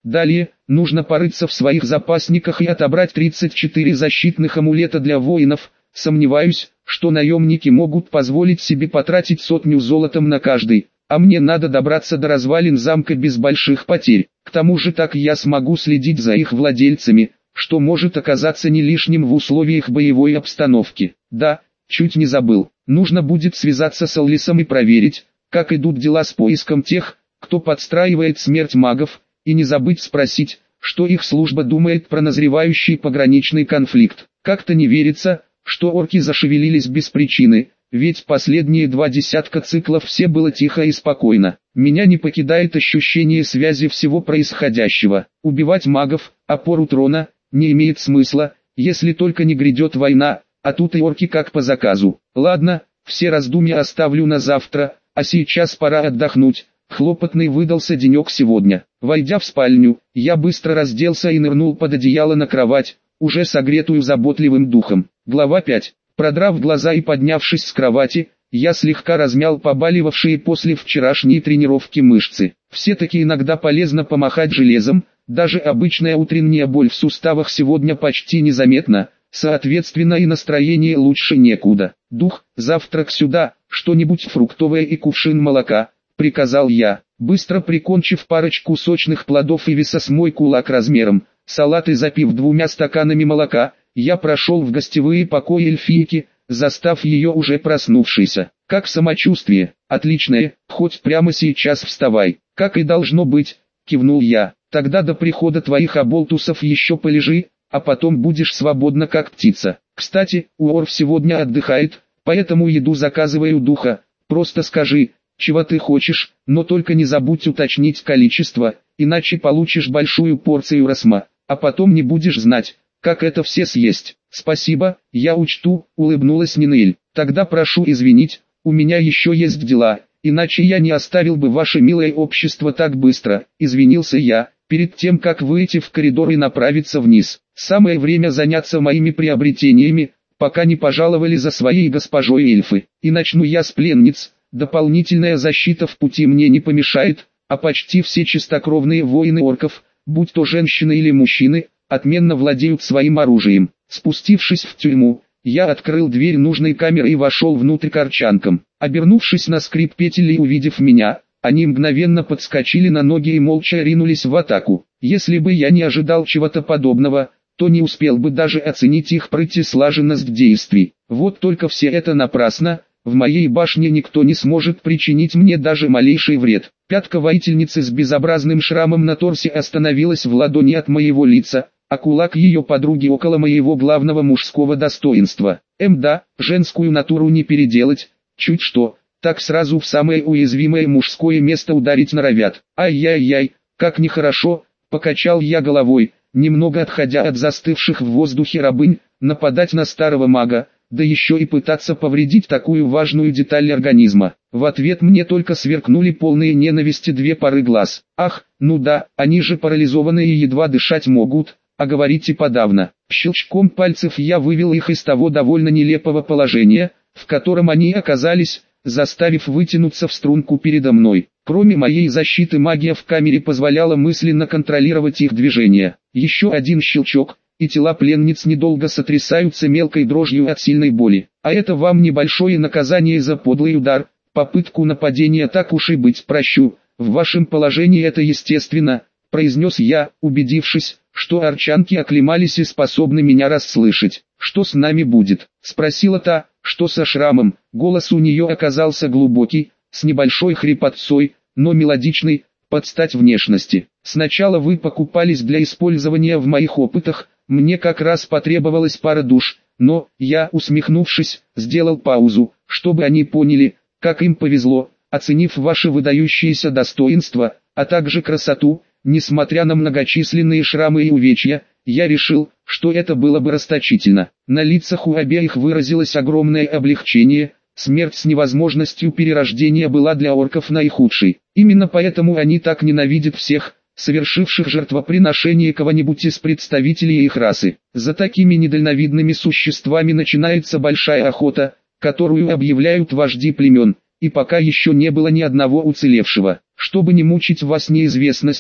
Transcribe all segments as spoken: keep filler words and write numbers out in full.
Далее, нужно порыться в своих запасниках и отобрать тридцать четыре защитных амулета для воинов. Сомневаюсь, что наемники могут позволить себе потратить сотню золотом на каждый, а мне надо добраться до развалин замка без больших потерь. К тому же так я смогу следить за их владельцами, что может оказаться не лишним в условиях боевой обстановки. Да, чуть не забыл, нужно будет связаться с Аллисом и проверить, как идут дела с поиском тех, кто подстраивает смерть магов, и не забыть спросить, что их служба думает про назревающий пограничный конфликт. Как-то не верится, что орки зашевелились без причины, ведь последние два десятка циклов все было тихо и спокойно. Меня не покидает ощущение связи всего происходящего. Убивать магов, опору трона, не имеет смысла, если только не грядет война, а тут и орки как по заказу. Ладно, все раздумья оставлю на завтра, а сейчас пора отдохнуть. Хлопотный выдался денек сегодня. Войдя в спальню, я быстро разделся и нырнул под одеяло на кровать, уже согретую заботливым духом. Глава пять. Продрав глаза и поднявшись с кровати, я слегка размял побаливавшие после вчерашней тренировки мышцы. Все-таки иногда полезно помахать железом, даже обычная утренняя боль в суставах сегодня почти незаметна, соответственно и настроение лучше некуда. Дух, завтрак сюда, что-нибудь фруктовое и кувшин молока, приказал я, быстро прикончив парочку сочных плодов и веса с мой кулак размером. Салат и запив двумя стаканами молока, я прошел в гостевые покои эльфийки, застав ее уже проснувшейся. Как самочувствие? Отличное, хоть прямо сейчас вставай. Как и должно быть, кивнул я. Тогда до прихода твоих оболтусов еще полежи, а потом будешь свободна как птица. Кстати, Уорф сегодня отдыхает, поэтому еду заказываю духа. Просто скажи, чего ты хочешь, но только не забудь уточнить количество, иначе получишь большую порцию росма, а потом не будешь знать, как это все съесть. Спасибо, я учту, улыбнулась Нинель. Тогда прошу извинить, у меня еще есть дела, иначе я не оставил бы ваше милое общество так быстро, извинился я, перед тем как выйти в коридор и направиться вниз. Самое время заняться моими приобретениями, пока не пожаловали за своей госпожой эльфы. И начну я с пленниц, дополнительная защита в пути мне не помешает, а почти все чистокровные воины орков, будь то женщины или мужчины, отменно владеют своим оружием. Спустившись в тюрьму, я открыл дверь нужной камеры и вошел внутрь к арчанкам. Обернувшись на скрип петель и увидев меня, они мгновенно подскочили на ноги и молча ринулись в атаку. Если бы я не ожидал чего-то подобного, то не успел бы даже оценить их прыть и слаженность действий. Вот только все это напрасно, в моей башне никто не сможет причинить мне даже малейший вред. Пятка воительницы с безобразным шрамом на торсе остановилась в ладони от моего лица, а кулак ее подруги около моего главного мужского достоинства. Эм да, женскую натуру не переделать, чуть что, так сразу в самое уязвимое мужское место ударить норовят. Ай-яй-яй, как нехорошо, покачал я головой, немного отходя от застывших в воздухе рабынь, нападать на старого мага, да еще и пытаться повредить такую важную деталь организма. В ответ мне только сверкнули полные ненависти две пары глаз. Ах, ну да, они же парализованы и едва дышать могут, а говорить и подавно. Щелчком пальцев я вывел их из того довольно нелепого положения, в котором они оказались, заставив вытянуться в струнку передо мной. Кроме моей защиты, магия в камере позволяла мысленно контролировать их движения. Еще один щелчок, и тела пленниц недолго сотрясаются мелкой дрожью от сильной боли. А это вам небольшое наказание за подлый удар, попытку нападения так уж и быть прощу. В вашем положении это естественно, произнес я, убедившись, что арчанки оклемались и способны меня расслышать. Что с нами будет? Спросила та, что со шрамом. Голос у нее оказался глубокий, с небольшой хрипотцой, но мелодичный, под стать внешности. Сначала вы покупались для использования в моих опытах, мне как раз потребовалась пара душ, но, я, усмехнувшись, сделал паузу, чтобы они поняли, как им повезло, оценив ваше выдающееся достоинство, а также красоту. Несмотря на многочисленные шрамы и увечья, я решил, что это было бы расточительно. На лицах у обеих выразилось огромное облегчение, смерть с невозможностью перерождения была для орков наихудшей. Именно поэтому они так ненавидят всех, совершивших жертвоприношение кого-нибудь из представителей их расы. За такими недальновидными существами начинается большая охота, которую объявляют вожди племен, и пока еще не было ни одного уцелевшего. Чтобы не мучить вас неизвестностью,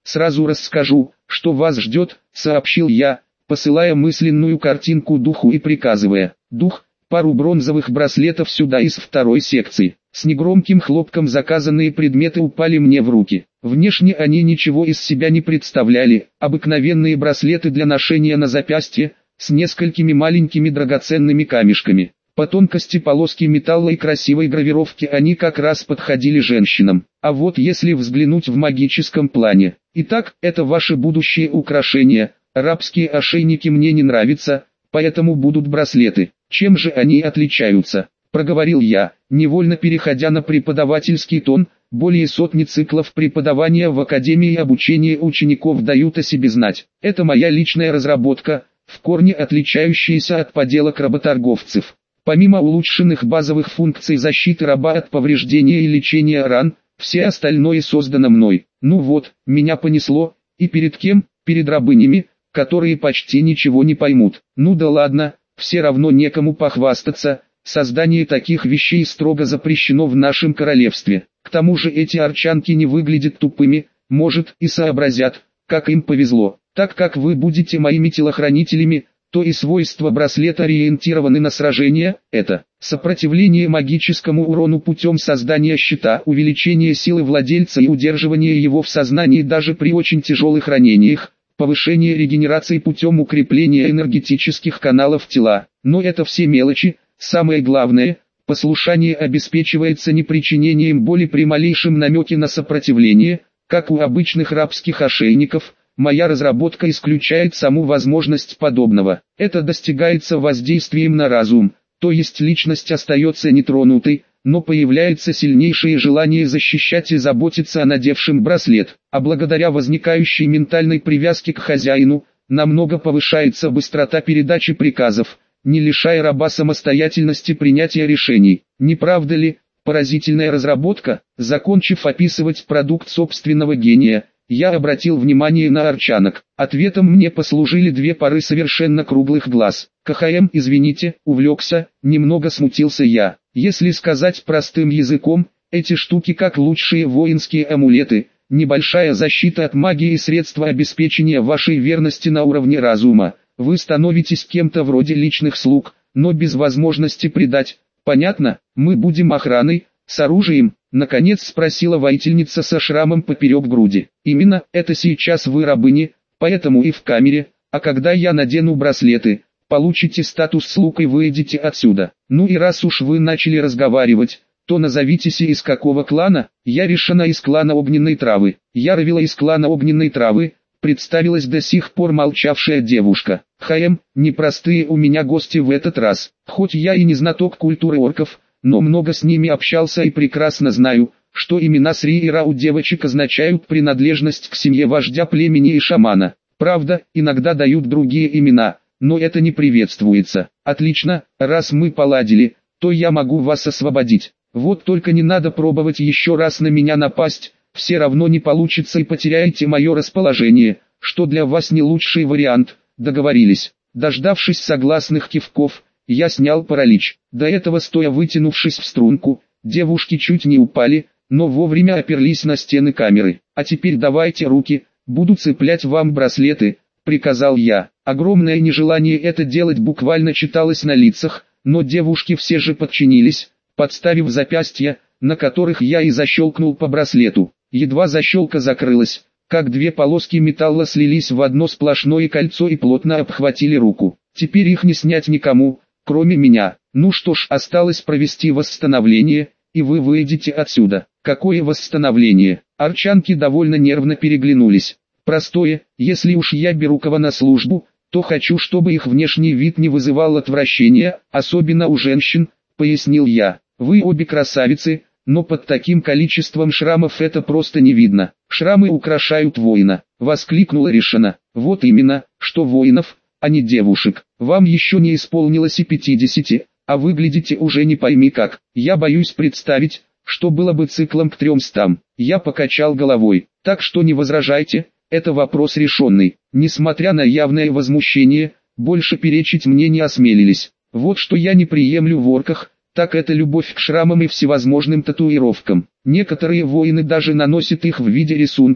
Сразу расскажу, что вас ждет, сообщил я, посылая мысленную картинку духу и приказывая: дух, пару бронзовых браслетов сюда из второй секции. С негромким хлопком заказанные предметы упали мне в руки. Внешне они ничего из себя не представляли, обыкновенные браслеты для ношения на запястье, с несколькими маленькими драгоценными камешками. По тонкости полоски металла и красивой гравировке они как раз подходили женщинам. А вот если взглянуть в магическом плане. Итак, это ваши будущие украшения. Рабские ошейники мне не нравятся, поэтому будут браслеты. Чем же они отличаются? Проговорил я, невольно переходя на преподавательский тон. Более сотни циклов преподавания в Академии обучения учеников дают о себе знать. Это моя личная разработка, в корне отличающаяся от поделок работорговцев. Помимо улучшенных базовых функций защиты раба от повреждения и лечения ран, все остальное создано мной. Ну вот, меня понесло, и перед кем? Перед рабынями, которые почти ничего не поймут. Ну да ладно, все равно некому похвастаться. Создание таких вещей строго запрещено в нашем королевстве. К тому же эти арчанки не выглядят тупыми, может и сообразят, как им повезло. Так как вы будете моими телохранителями, то и свойства браслета ориентированы на сражение. Это сопротивление магическому урону путем создания щита, увеличение силы владельца и удерживание его в сознании даже при очень тяжелых ранениях, повышение регенерации путем укрепления энергетических каналов тела. Но это все мелочи. Самое главное, послушание обеспечивается непричинением боли при малейшем намеке на сопротивление, как у обычных рабских ошейников. Моя разработка исключает саму возможность подобного. Это достигается воздействием на разум, то есть личность остается нетронутой, но появляется сильнейшее желание защищать и заботиться о надевшем браслет, а благодаря возникающей ментальной привязке к хозяину, намного повышается быстрота передачи приказов, не лишая раба самостоятельности принятия решений. Не правда ли, поразительная разработка? Закончив описывать продукт собственного гения, я обратил внимание на арчанок. Ответом мне послужили две пары совершенно круглых глаз. КХМ, извините, увлекся, немного смутился я. Если сказать простым языком, эти штуки как лучшие воинские амулеты, небольшая защита от магии и средства обеспечения вашей верности на уровне разума. Вы становитесь кем-то вроде личных слуг, но без возможности предать. Понятно, мы будем охраной, с оружием, наконец спросила воительница со шрамом поперек груди. Именно, это сейчас вы рабыни, поэтому и в камере, а когда я надену браслеты, получите статус слуг и выйдете отсюда. Ну и раз уж вы начали разговаривать, то назовитесь и из какого клана. Я решена из клана огненной травы. Я ровила из клана огненной травы, представилась до сих пор молчавшая девушка. ХМ, непростые у меня гости в этот раз. Хоть я и не знаток культуры орков, но много с ними общался и прекрасно знаю, что имена Сри и Ра у девочек означают принадлежность к семье вождя племени и шамана. Правда, иногда дают другие имена, но это не приветствуется. Отлично, раз мы поладили, то я могу вас освободить. Вот только не надо пробовать еще раз на меня напасть, все равно не получится и потеряете мое расположение, что для вас не лучший вариант. Договорились. Дождавшись согласных кивков, я снял паралич. До этого, стоя вытянувшись в струнку, девушки чуть не упали, но вовремя оперлись на стены камеры. А теперь давайте руки, буду цеплять вам браслеты, приказал я. Огромное нежелание это делать буквально читалось на лицах, но девушки все же подчинились, подставив запястья, на которых я и защелкнул по браслету. Едва защелка закрылась, как две полоски металла слились в одно сплошное кольцо и плотно обхватили руку. Теперь их не снять никому, кроме меня. Ну что ж, осталось провести восстановление, и вы выйдете отсюда. Какое восстановление? Арчанки довольно нервно переглянулись. Простое, если уж я беру кого на службу, то хочу, чтобы их внешний вид не вызывал отвращения, особенно у женщин, пояснил я. Вы обе красавицы, но под таким количеством шрамов это просто не видно. Шрамы украшают воина, воскликнула Решена. Вот именно, что воинов, а не девушек. Вам еще не исполнилось и пятидесяти, а выглядите уже не пойми как. Я боюсь представить, что было бы циклом к трёмстам. Я покачал головой. Так что не возражайте, это вопрос решенный. Несмотря на явное возмущение, больше перечить мне не осмелились. Вот что я не приемлю в орках, так это любовь к шрамам и всевозможным татуировкам. Некоторые воины даже наносят их в виде рисунков,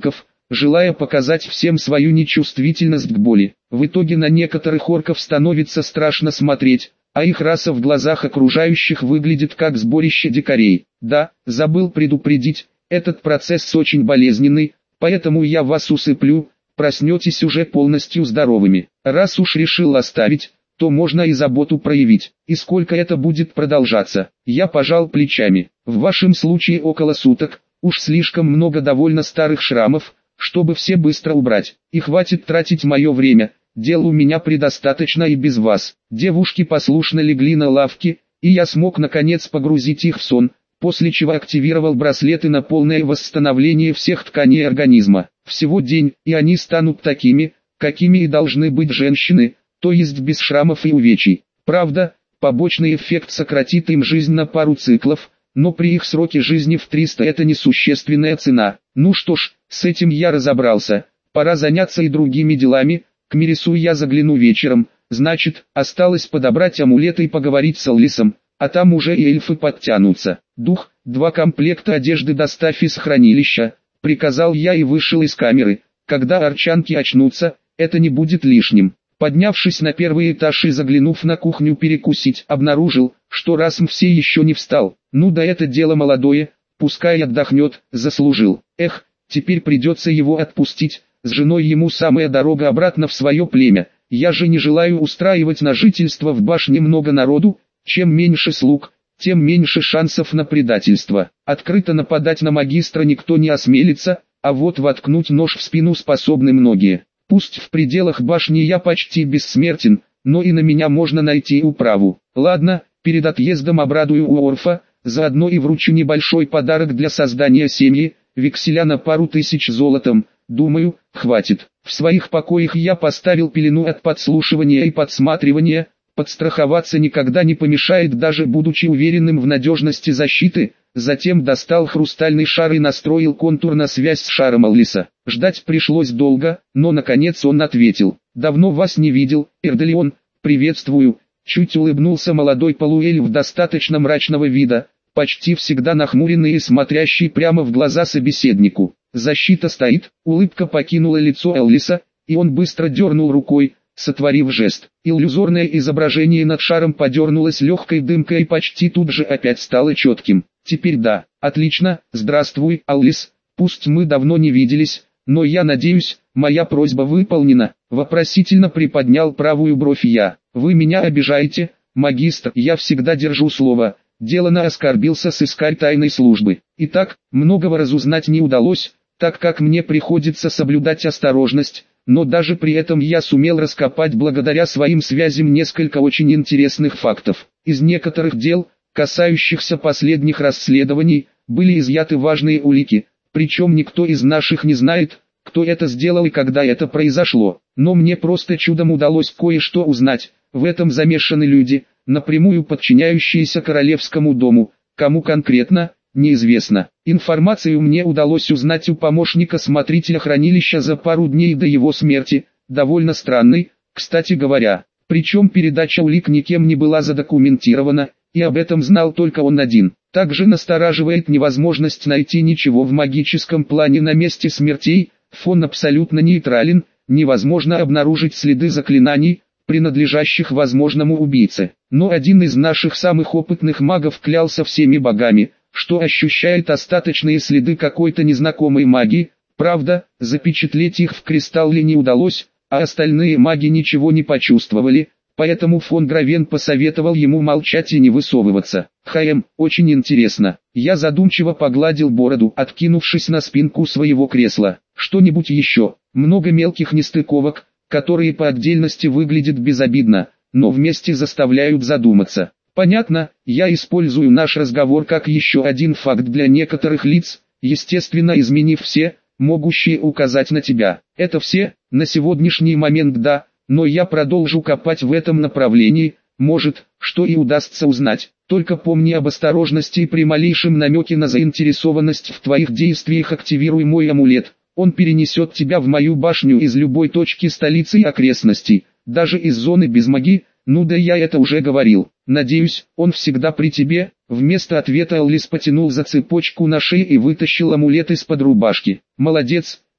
желая показать всем свою нечувствительность к боли. В итоге на некоторых орков становится страшно смотреть, а их раса в глазах окружающих выглядит как сборище дикарей. Да, забыл предупредить, этот процесс очень болезненный, поэтому я вас усыплю, проснетесь уже полностью здоровыми. Раз уж решил оставить, то можно и заботу проявить. И сколько это будет продолжаться? Я пожал плечами. В вашем случае около суток, уж слишком много довольно старых шрамов, чтобы все быстро убрать. И хватит тратить мое время, дел у меня предостаточно и без вас. Девушки послушно легли на лавки, и я смог наконец погрузить их в сон, после чего активировал браслеты на полное восстановление всех тканей организма. Всего день, и они станут такими, какими и должны быть женщины, то есть без шрамов и увечий. Правда, побочный эффект сократит им жизнь на пару циклов, но при их сроке жизни в триста это несущественная цена. Ну что ж, с этим я разобрался, пора заняться и другими делами. К Мирису я загляну вечером, значит, осталось подобрать амулеты и поговорить с Аллисом, а там уже и эльфы подтянутся. Дух, два комплекта одежды доставь из хранилища, приказал я и вышел из камеры. Когда арчанки очнутся, это не будет лишним. Поднявшись на первый этаж и заглянув на кухню перекусить, обнаружил, что Расм все еще не встал. Ну да, это дело молодое, пускай отдохнет, заслужил. Эх, теперь придется его отпустить, с женой ему самая дорога обратно в свое племя. Я же не желаю устраивать на жительство в башне много народу, чем меньше слуг, тем меньше шансов на предательство. Открыто нападать на магистра никто не осмелится, а вот воткнуть нож в спину способны многие. Пусть в пределах башни я почти бессмертен, но и на меня можно найти управу. Ладно, перед отъездом обрадую Уорфа, заодно и вручу небольшой подарок для создания семьи, векселя на пару тысяч золотом, думаю, хватит. В своих покоях я поставил пелену от подслушивания и подсматривания, подстраховаться никогда не помешает, даже будучи уверенным в надежности защиты. Затем достал хрустальный шар и настроил контур на связь с шаром Аллиса. Ждать пришлось долго, но наконец он ответил. «Давно вас не видел, Эрделион, приветствую». Чуть улыбнулся молодой полуэльф достаточно мрачного вида, почти всегда нахмуренный и смотрящий прямо в глаза собеседнику. Защита стоит, улыбка покинула лицо Аллиса, и он быстро дернул рукой, сотворив жест. Иллюзорное изображение над шаром подернулось легкой дымкой и почти тут же опять стало четким. Теперь да, отлично, здравствуй, Аллис, пусть мы давно не виделись, но я надеюсь, моя просьба выполнена. Вопросительно приподнял правую бровь я. Вы меня обижаете, магистр, я всегда держу слово. Делано оскорбился сыскарь тайной службы. Итак, многого разузнать не удалось, так как мне приходится соблюдать осторожность, но даже при этом я сумел раскопать благодаря своим связям несколько очень интересных фактов. Из некоторых дел, касающихся последних расследований, были изъяты важные улики, причем никто из наших не знает, кто это сделал и когда это произошло. Но мне просто чудом удалось кое-что узнать. В этом замешаны люди, напрямую подчиняющиеся королевскому дому, кому конкретно, неизвестно. Информацию мне удалось узнать у помощника смотрителя хранилища за пару дней до его смерти, довольно странной, кстати говоря. Причем передача улик никем не была задокументирована, и об этом знал только он один. Также настораживает невозможность найти ничего в магическом плане на месте смертей, фон абсолютно нейтрален, невозможно обнаружить следы заклинаний, принадлежащих возможному убийце. Но один из наших самых опытных магов клялся всеми богами, что ощущает остаточные следы какой-то незнакомой магии. Правда, запечатлеть их в кристалле не удалось, а остальные маги ничего не почувствовали, поэтому фон Гравен посоветовал ему молчать и не высовываться. Хм, очень интересно. Я задумчиво погладил бороду, откинувшись на спинку своего кресла. Что-нибудь еще? Много мелких нестыковок, которые по отдельности выглядят безобидно, но вместе заставляют задуматься. Понятно, я использую наш разговор как еще один факт для некоторых лиц, естественно изменив все, могущие указать на тебя. Это все, на сегодняшний момент да, но я продолжу копать в этом направлении, может, что и удастся узнать. Только помни об осторожности и при малейшем намеке на заинтересованность в твоих действиях активируй мой амулет. Он перенесет тебя в мою башню из любой точки столицы и окрестностей, даже из зоны без магии. Ну да я это уже говорил. Надеюсь, он всегда при тебе. Вместо ответа Аллис потянул за цепочку на шее и вытащил амулет из-под рубашки. Молодец,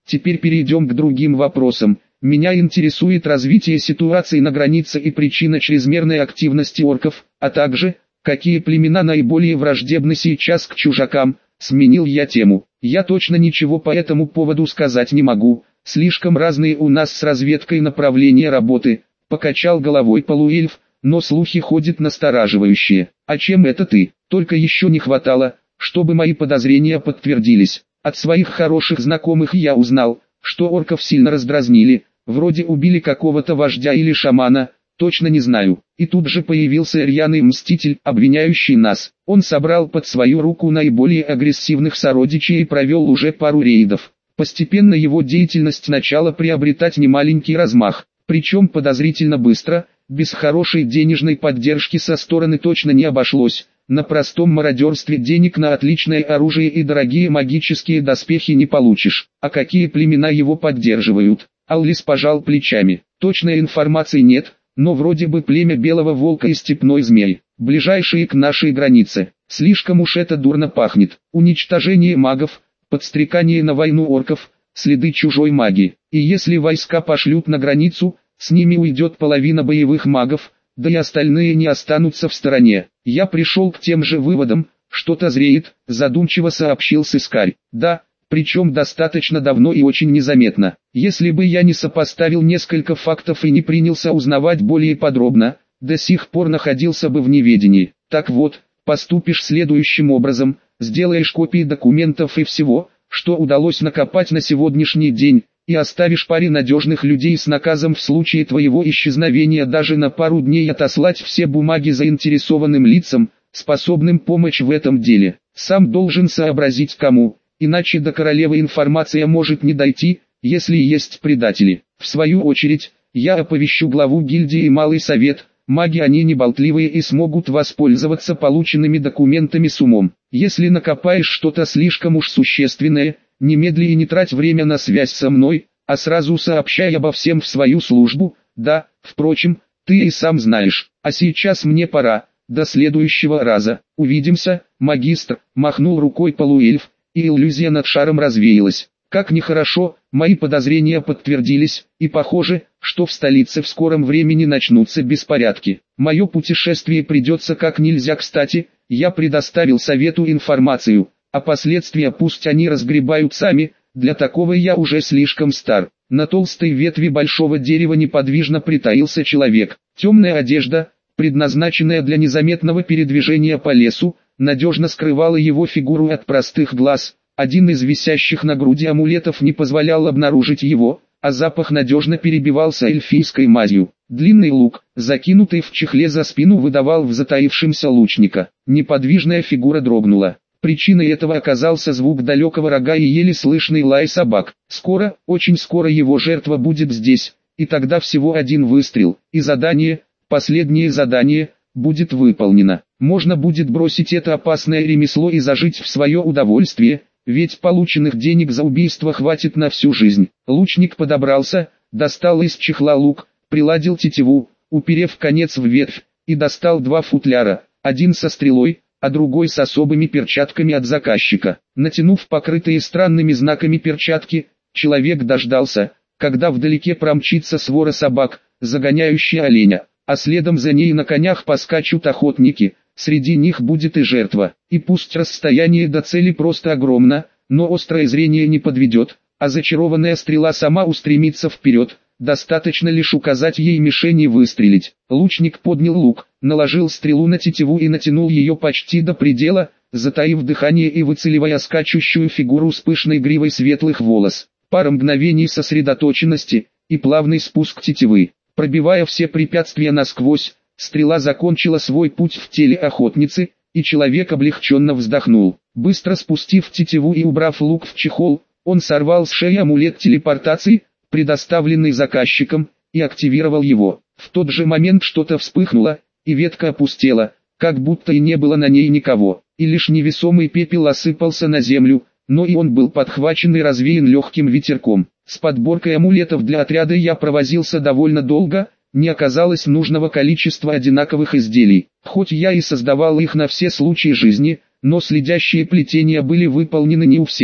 Теперь перейдем к другим вопросам. Меня интересует развитие ситуации на границе и причина чрезмерной активности орков, а также, какие племена наиболее враждебны сейчас к чужакам. Сменил я тему. Я точно ничего по этому поводу сказать не могу, слишком разные у нас с разведкой направления работы. Покачал головой полуэльф, но слухи ходят настораживающие. А чем это ты? Только еще не хватало, чтобы мои подозрения подтвердились. От своих хороших знакомых я узнал, что орков сильно раздразнили, вроде убили какого-то вождя или шамана, точно не знаю. И тут же появился рьяный мститель, обвиняющий нас. Он собрал под свою руку наиболее агрессивных сородичей и провел уже пару рейдов. Постепенно его деятельность начала приобретать немаленький размах, причем подозрительно быстро, без хорошей денежной поддержки со стороны точно не обошлось. На простом мародерстве денег на отличное оружие и дорогие магические доспехи не получишь. А какие племена его поддерживают? Аллис пожал плечами. Точной информации нет, но вроде бы племя Белого Волка и Степной Змей, ближайшие к нашей границе. Слишком уж это дурно пахнет. Уничтожение магов, подстрекание на войну орков, следы чужой магии. И если войска пошлют на границу, с ними уйдет половина боевых магов, да и остальные не останутся в стороне. Я пришел к тем же выводам, что-то зреет, задумчиво сообщил сыскарь. Да, причем достаточно давно и очень незаметно. Если бы я не сопоставил несколько фактов и не принялся узнавать более подробно, до сих пор находился бы в неведении. Так вот, поступишь следующим образом, сделаешь копии документов и всего, что удалось накопать на сегодняшний день, и оставишь паре надежных людей с наказом в случае твоего исчезновения даже на пару дней отослать все бумаги заинтересованным лицам, способным помочь в этом деле. Сам должен сообразить кому, иначе до королевы информация может не дойти, если есть предатели. В свою очередь, я оповещу главу гильдии и малый совет. Маги они не болтливые и смогут воспользоваться полученными документами с умом. Если накопаешь что-то слишком уж существенное, немедли и не трать время на связь со мной, а сразу сообщай обо всем в свою службу. Да, впрочем, ты и сам знаешь. А сейчас мне пора. До следующего раза. Увидимся, магистр. Махнул рукой полуэльф, и иллюзия над шаром развеялась. Как нехорошо, мои подозрения подтвердились, и похоже, что в столице в скором времени начнутся беспорядки. Мое путешествие придется как нельзя кстати, я предоставил совету информацию, а последствия пусть они разгребают сами, для такого я уже слишком стар. На толстой ветви большого дерева неподвижно притаился человек. Темная одежда, предназначенная для незаметного передвижения по лесу, надежно скрывала его фигуру от простых глаз. Один из висящих на груди амулетов не позволял обнаружить его, а запах надежно перебивался эльфийской мазью. Длинный лук, закинутый в чехле за спину, выдавал в затаившемся лучника. Неподвижная фигура дрогнула. Причиной этого оказался звук далекого рога и еле слышный лай собак. Скоро, очень скоро его жертва будет здесь, и тогда всего один выстрел, и задание, последнее задание, будет выполнено. Можно будет бросить это опасное ремесло и зажить в свое удовольствие, ведь полученных денег за убийство хватит на всю жизнь. Лучник подобрался, достал из чехла лук, приладил тетиву, уперев конец в ветвь, и достал два футляра, один со стрелой, а другой с особыми перчатками от заказчика. Натянув покрытые странными знаками перчатки, человек дождался, когда вдалеке промчится свора собак, загоняющая оленя, а следом за ней на конях поскачут охотники. Среди них будет и жертва, и пусть расстояние до цели просто огромно, но острое зрение не подведет, а зачарованная стрела сама устремится вперед, достаточно лишь указать ей мишень и выстрелить. Лучник поднял лук, наложил стрелу на тетиву и натянул ее почти до предела, затаив дыхание и выцеливая скачущую фигуру с пышной гривой светлых волос. Пара мгновений сосредоточенности, и плавный спуск тетивы, пробивая все препятствия насквозь. Стрела закончила свой путь в теле охотницы, и человек облегченно вздохнул. Быстро спустив тетиву и убрав лук в чехол, он сорвал с шеи амулет телепортации, предоставленный заказчиком, и активировал его. В тот же момент что-то вспыхнуло, и ветка опустела, как будто и не было на ней никого, и лишь невесомый пепел осыпался на землю, но и он был подхвачен и развеян легким ветерком. С подборкой амулетов для отряда я провозился довольно долго. Не оказалось нужного количества одинаковых изделий. Хоть я и создавал их на все случаи жизни, но следящие плетения были выполнены не у всех,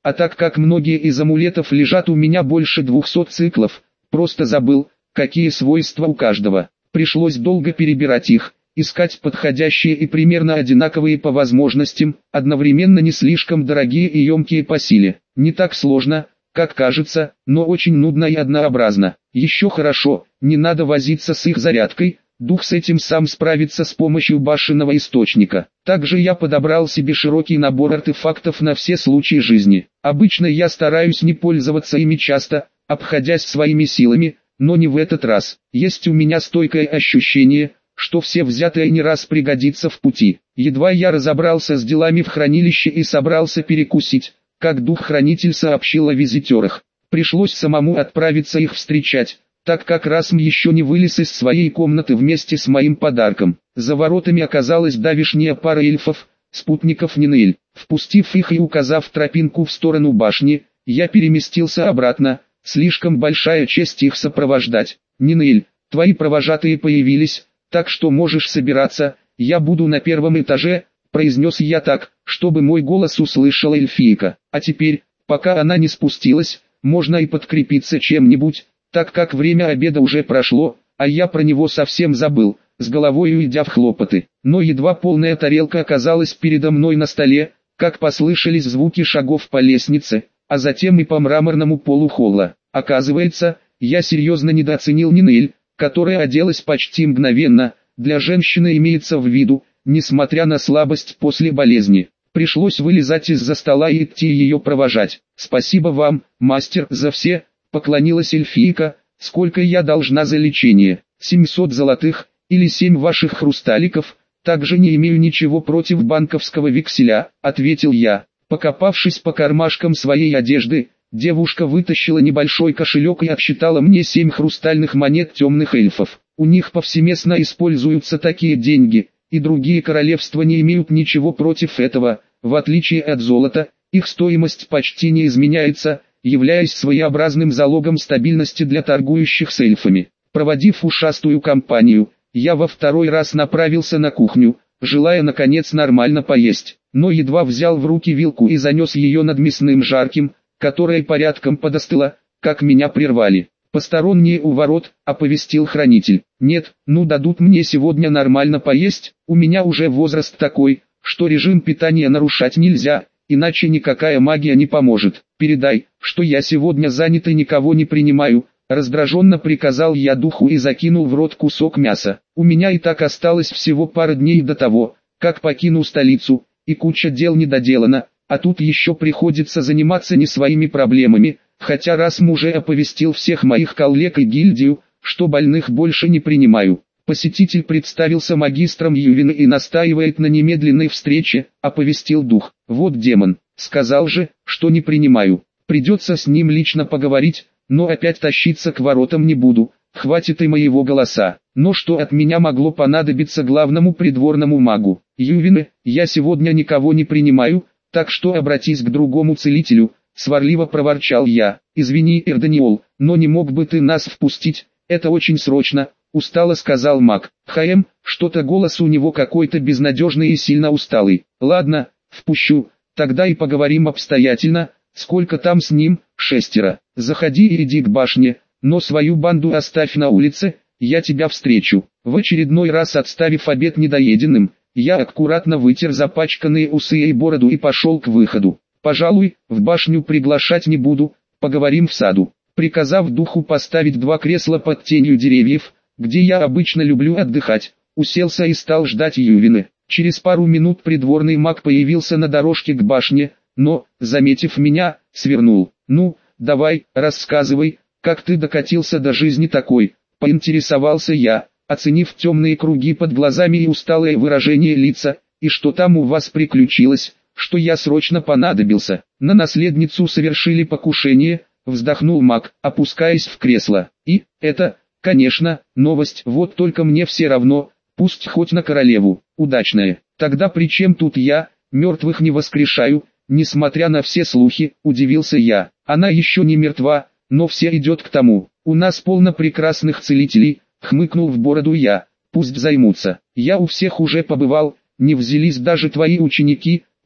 А так как многие из амулетов лежат у меня больше двухсот циклов, просто забыл, какие свойства у каждого. Пришлось долго перебирать их, искать подходящие и примерно одинаковые по возможностям, одновременно не слишком дорогие и емкие по силе. Не так сложно, как кажется, но очень нудно и однообразно. Еще хорошо, не надо возиться с их зарядкой, дух с этим сам справится с помощью башенного источника. Также я подобрал себе широкий набор артефактов на все случаи жизни. Обычно я стараюсь не пользоваться ими часто, обходясь своими силами, но не в этот раз. Есть у меня стойкое ощущение, что все взятое не раз пригодится в пути. Едва я разобрался с делами в хранилище и собрался перекусить, как дух-хранитель сообщил о визитерах. Пришлось самому отправиться их встречать, так как Расм еще не вылез из своей комнаты вместе с моим подарком. За воротами оказалась давишняя пара эльфов, спутников Нинель. Впустив их и указав тропинку в сторону башни, я переместился обратно, слишком большая честь их сопровождать. Нинель, твои провожатые появились, так что можешь собираться, я буду на первом этаже, произнес я так, чтобы мой голос услышала эльфийка. А теперь, пока она не спустилась, можно и подкрепиться чем-нибудь, так как время обеда уже прошло, а я про него совсем забыл, с головой уйдя в хлопоты. Но едва полная тарелка оказалась передо мной на столе, как послышались звуки шагов по лестнице, а затем и по мраморному полу холла. Оказывается, я серьезно недооценил Нинель, которая оделась почти мгновенно. Для женщины имеется в виду, несмотря на слабость после болезни. Пришлось вылезать из-за стола и идти ее провожать. «Спасибо вам, мастер, за все», — поклонилась эльфийка. «Сколько я должна за лечение? семьсот золотых, или семь ваших хрусталиков? Также не имею ничего против банковского векселя», — ответил я. Покопавшись по кармашкам своей одежды, девушка вытащила небольшой кошелек и отсчитала мне семь хрустальных монет темных эльфов. У них повсеместно используются такие деньги, и другие королевства не имеют ничего против этого. В отличие от золота, их стоимость почти не изменяется, являясь своеобразным залогом стабильности для торгующих с эльфами. Проводив ушастую компанию, я во второй раз направился на кухню, желая наконец нормально поесть, но едва взял в руки вилку и занес ее над мясным жарким, которое порядком подостыло, как меня прервали. «Посторонние у ворот», — оповестил хранитель. «Нет, ну дадут мне сегодня нормально поесть, у меня уже возраст такой, что режим питания нарушать нельзя, иначе никакая магия не поможет. Передай, что я сегодня занят и никого не принимаю», — раздраженно приказал я духу и закинул в рот кусок мяса. «У меня и так осталось всего пара дней до того, как покину столицу, и куча дел не доделана, а тут еще приходится заниматься не своими проблемами». Хотя Расм уже оповестил всех моих коллег и гильдию, что больных больше не принимаю. Посетитель представился магистром Ювина и настаивает на немедленной встрече, оповестил дух. Вот демон, сказал же, что не принимаю. Придется с ним лично поговорить, но опять тащиться к воротам не буду, хватит и моего голоса. Но что от меня могло понадобиться главному придворному магу? Ювины, я сегодня никого не принимаю, так что обратись к другому целителю. Сварливо проворчал я. «Извини, Эрданиол, но не мог бы ты нас впустить, это очень срочно», — устало сказал маг. «Хм, что-то голос у него какой-то безнадежный и сильно усталый. Ладно, впущу, тогда и поговорим обстоятельно, сколько там с ним, шестеро. Заходи и иди к башне, но свою банду оставь на улице, я тебя встречу». В очередной раз отставив обед недоеденным, я аккуратно вытер запачканные усы и бороду и пошел к выходу. «Пожалуй, в башню приглашать не буду, поговорим в саду», приказав духу поставить два кресла под тенью деревьев, где я обычно люблю отдыхать, уселся и стал ждать Ювины. Через пару минут придворный маг появился на дорожке к башне, но, заметив меня, свернул. «Ну, давай, рассказывай, как ты докатился до жизни такой», поинтересовался я, оценив темные круги под глазами и усталое выражение лица. «И что там у вас приключилось, что я срочно понадобился? На наследницу совершили покушение», вздохнул маг, опускаясь в кресло. «И, это, конечно, новость, вот только мне все равно, пусть хоть на королеву, удачная. Тогда при чем тут я, мертвых не воскрешаю, несмотря на все слухи», удивился я. «Она еще не мертва, но все идет к тому. У нас полно прекрасных целителей», хмыкнул в бороду я. «Пусть займутся. Я у всех уже побывал, не взялись даже твои ученики»,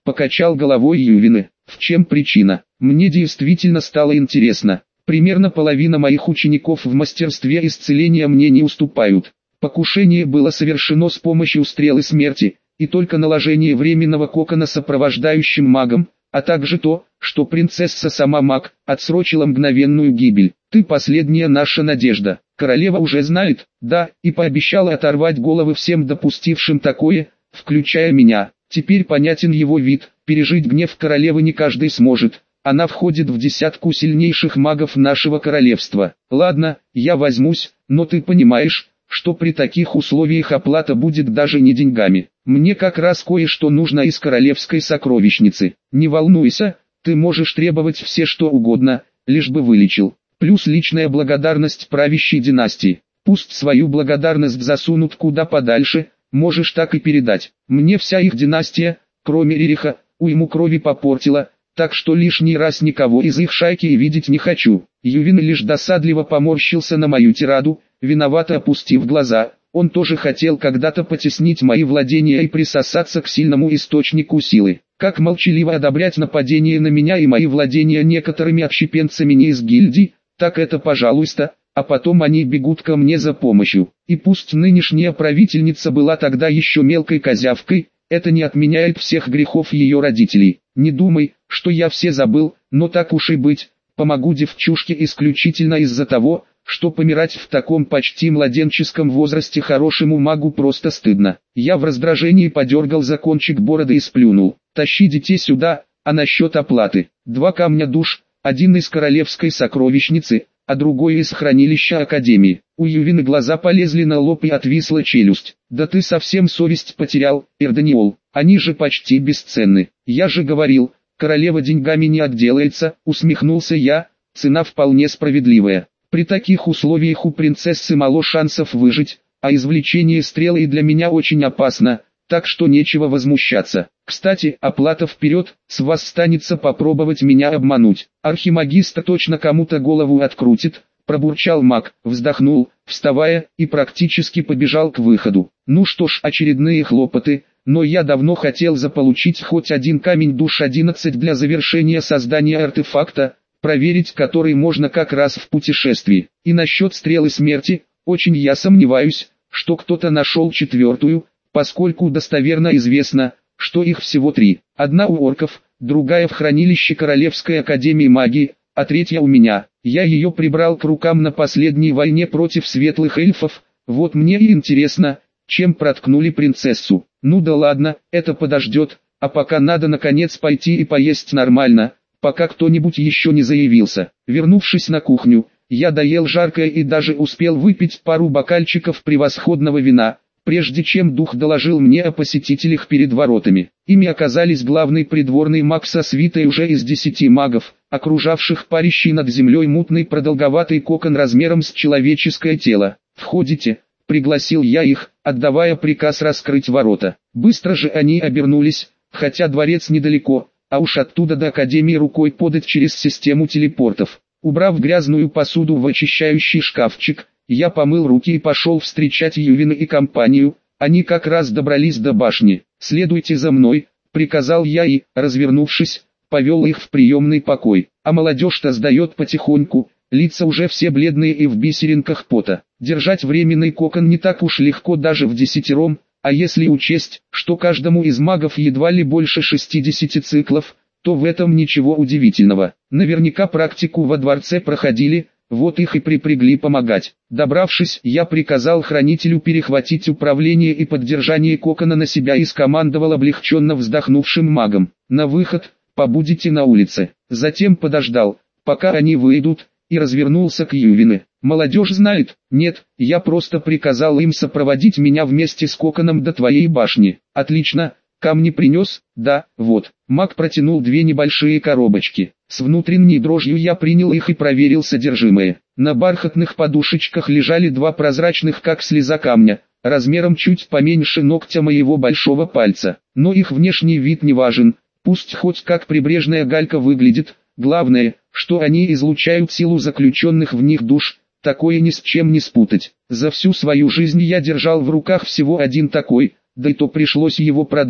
Покачал головой Ювины. В чем причина? Мне действительно стало интересно. Примерно половина моих учеников в мастерстве исцеления мне не уступают. Покушение было совершено с помощью стрелы смерти, и только наложение временного кокона сопровождающим магом, а также то, что принцесса сама маг, отсрочила мгновенную гибель. Ты последняя наша надежда. Королева уже знает, да, и пообещала оторвать головы всем допустившим такое, включая меня. Теперь понятен его вид, пережить гнев королевы не каждый сможет. Она входит в десятку сильнейших магов нашего королевства. Ладно, я возьмусь, но ты понимаешь, что при таких условиях оплата будет даже не деньгами. Мне как раз кое-что нужно из королевской сокровищницы. Не волнуйся, ты можешь требовать все что угодно, лишь бы вылечил. Плюс личная благодарность правящей династии. Пусть свою благодарность засунут куда подальше, можешь так и передать. Мне вся их династия, кроме Ририха, уйму крови попортила, так что лишний раз никого из их шайки и видеть не хочу. Ювин лишь досадливо поморщился на мою тираду, виновато опустив глаза. Он тоже хотел когда-то потеснить мои владения и присосаться к сильному источнику силы. Как молчаливо одобрять нападение на меня и мои владения некоторыми отщепенцами не из гильдии, так это пожалуйста, а потом они бегут ко мне за помощью. И пусть нынешняя правительница была тогда еще мелкой козявкой, это не отменяет всех грехов ее родителей. Не думай, что я все забыл, но так уж и быть, помогу девчушке исключительно из-за того, что помирать в таком почти младенческом возрасте хорошему магу просто стыдно. Я в раздражении подергал за кончик бороды и сплюнул. Тащи детей сюда, а насчет оплаты. Два камня душ, один из королевской сокровищницы, а другой из хранилища Академии. У Ювины глаза полезли на лоб и отвисла челюсть. Да ты совсем совесть потерял, Эрданиол, они же почти бесценны. Я же говорил, королева деньгами не отделается, усмехнулся я, цена вполне справедливая. При таких условиях у принцессы мало шансов выжить, а извлечение стрелы для меня очень опасно, так что нечего возмущаться. Кстати, оплата вперед, с вас станется попробовать меня обмануть. Архимагистр точно кому-то голову открутит, пробурчал маг, вздохнул, вставая, и практически побежал к выходу. Ну что ж, очередные хлопоты, но я давно хотел заполучить хоть один камень душ одиннадцать для завершения создания артефакта, проверить который можно как раз в путешествии. И насчет стрелы смерти, очень я сомневаюсь, что кто-то нашел четвертую, поскольку достоверно известно, что их всего три. Одна у орков, другая в хранилище Королевской Академии Магии, а третья у меня. Я ее прибрал к рукам на последней войне против светлых эльфов, вот мне и интересно, чем проткнули принцессу. Ну да ладно, это подождет, а пока надо наконец пойти и поесть нормально, пока кто-нибудь еще не заявился. Вернувшись на кухню, я доел жаркое и даже успел выпить пару бокальчиков превосходного вина, прежде чем дух доложил мне о посетителях перед воротами. Ими оказались главный придворный маг со свитой уже из десяти магов, окружавших парящий над землей мутный продолговатый кокон размером с человеческое тело. «Входите», — пригласил я их, отдавая приказ раскрыть ворота. Быстро же они обернулись, хотя дворец недалеко, а уж оттуда до Академии рукой подать через систему телепортов. Убрав грязную посуду в очищающий шкафчик, я помыл руки и пошел встречать Ювина и компанию. Они как раз добрались до башни. «Следуйте за мной», — приказал я и, развернувшись, повел их в приемный покой. А молодежь-то сдает потихоньку, лица уже все бледные и в бисеринках пота. Держать временный кокон не так уж легко даже в десятером, а если учесть, что каждому из магов едва ли больше шестидесяти циклов, то в этом ничего удивительного. Наверняка практику во дворце проходили, вот их и припрягли помогать. Добравшись, я приказал хранителю перехватить управление и поддержание кокона на себя и скомандовал облегченно вздохнувшим магом. На выход, побудете на улице. Затем подождал, пока они выйдут, и развернулся к Ювине. «Молодежь знает?» «Нет, я просто приказал им сопроводить меня вместе с коконом до твоей башни». «Отлично, камни принес?» «Да, вот». Маг протянул две небольшие коробочки. С внутренней дрожью я принял их и проверил содержимое. На бархатных подушечках лежали два прозрачных как слеза камня, размером чуть поменьше ногтя моего большого пальца. Но их внешний вид не важен, пусть хоть как прибрежная галька выглядит, главное, что они излучают силу заключенных в них душ, такое ни с чем не спутать. За всю свою жизнь я держал в руках всего один такой, да и то пришлось его продать,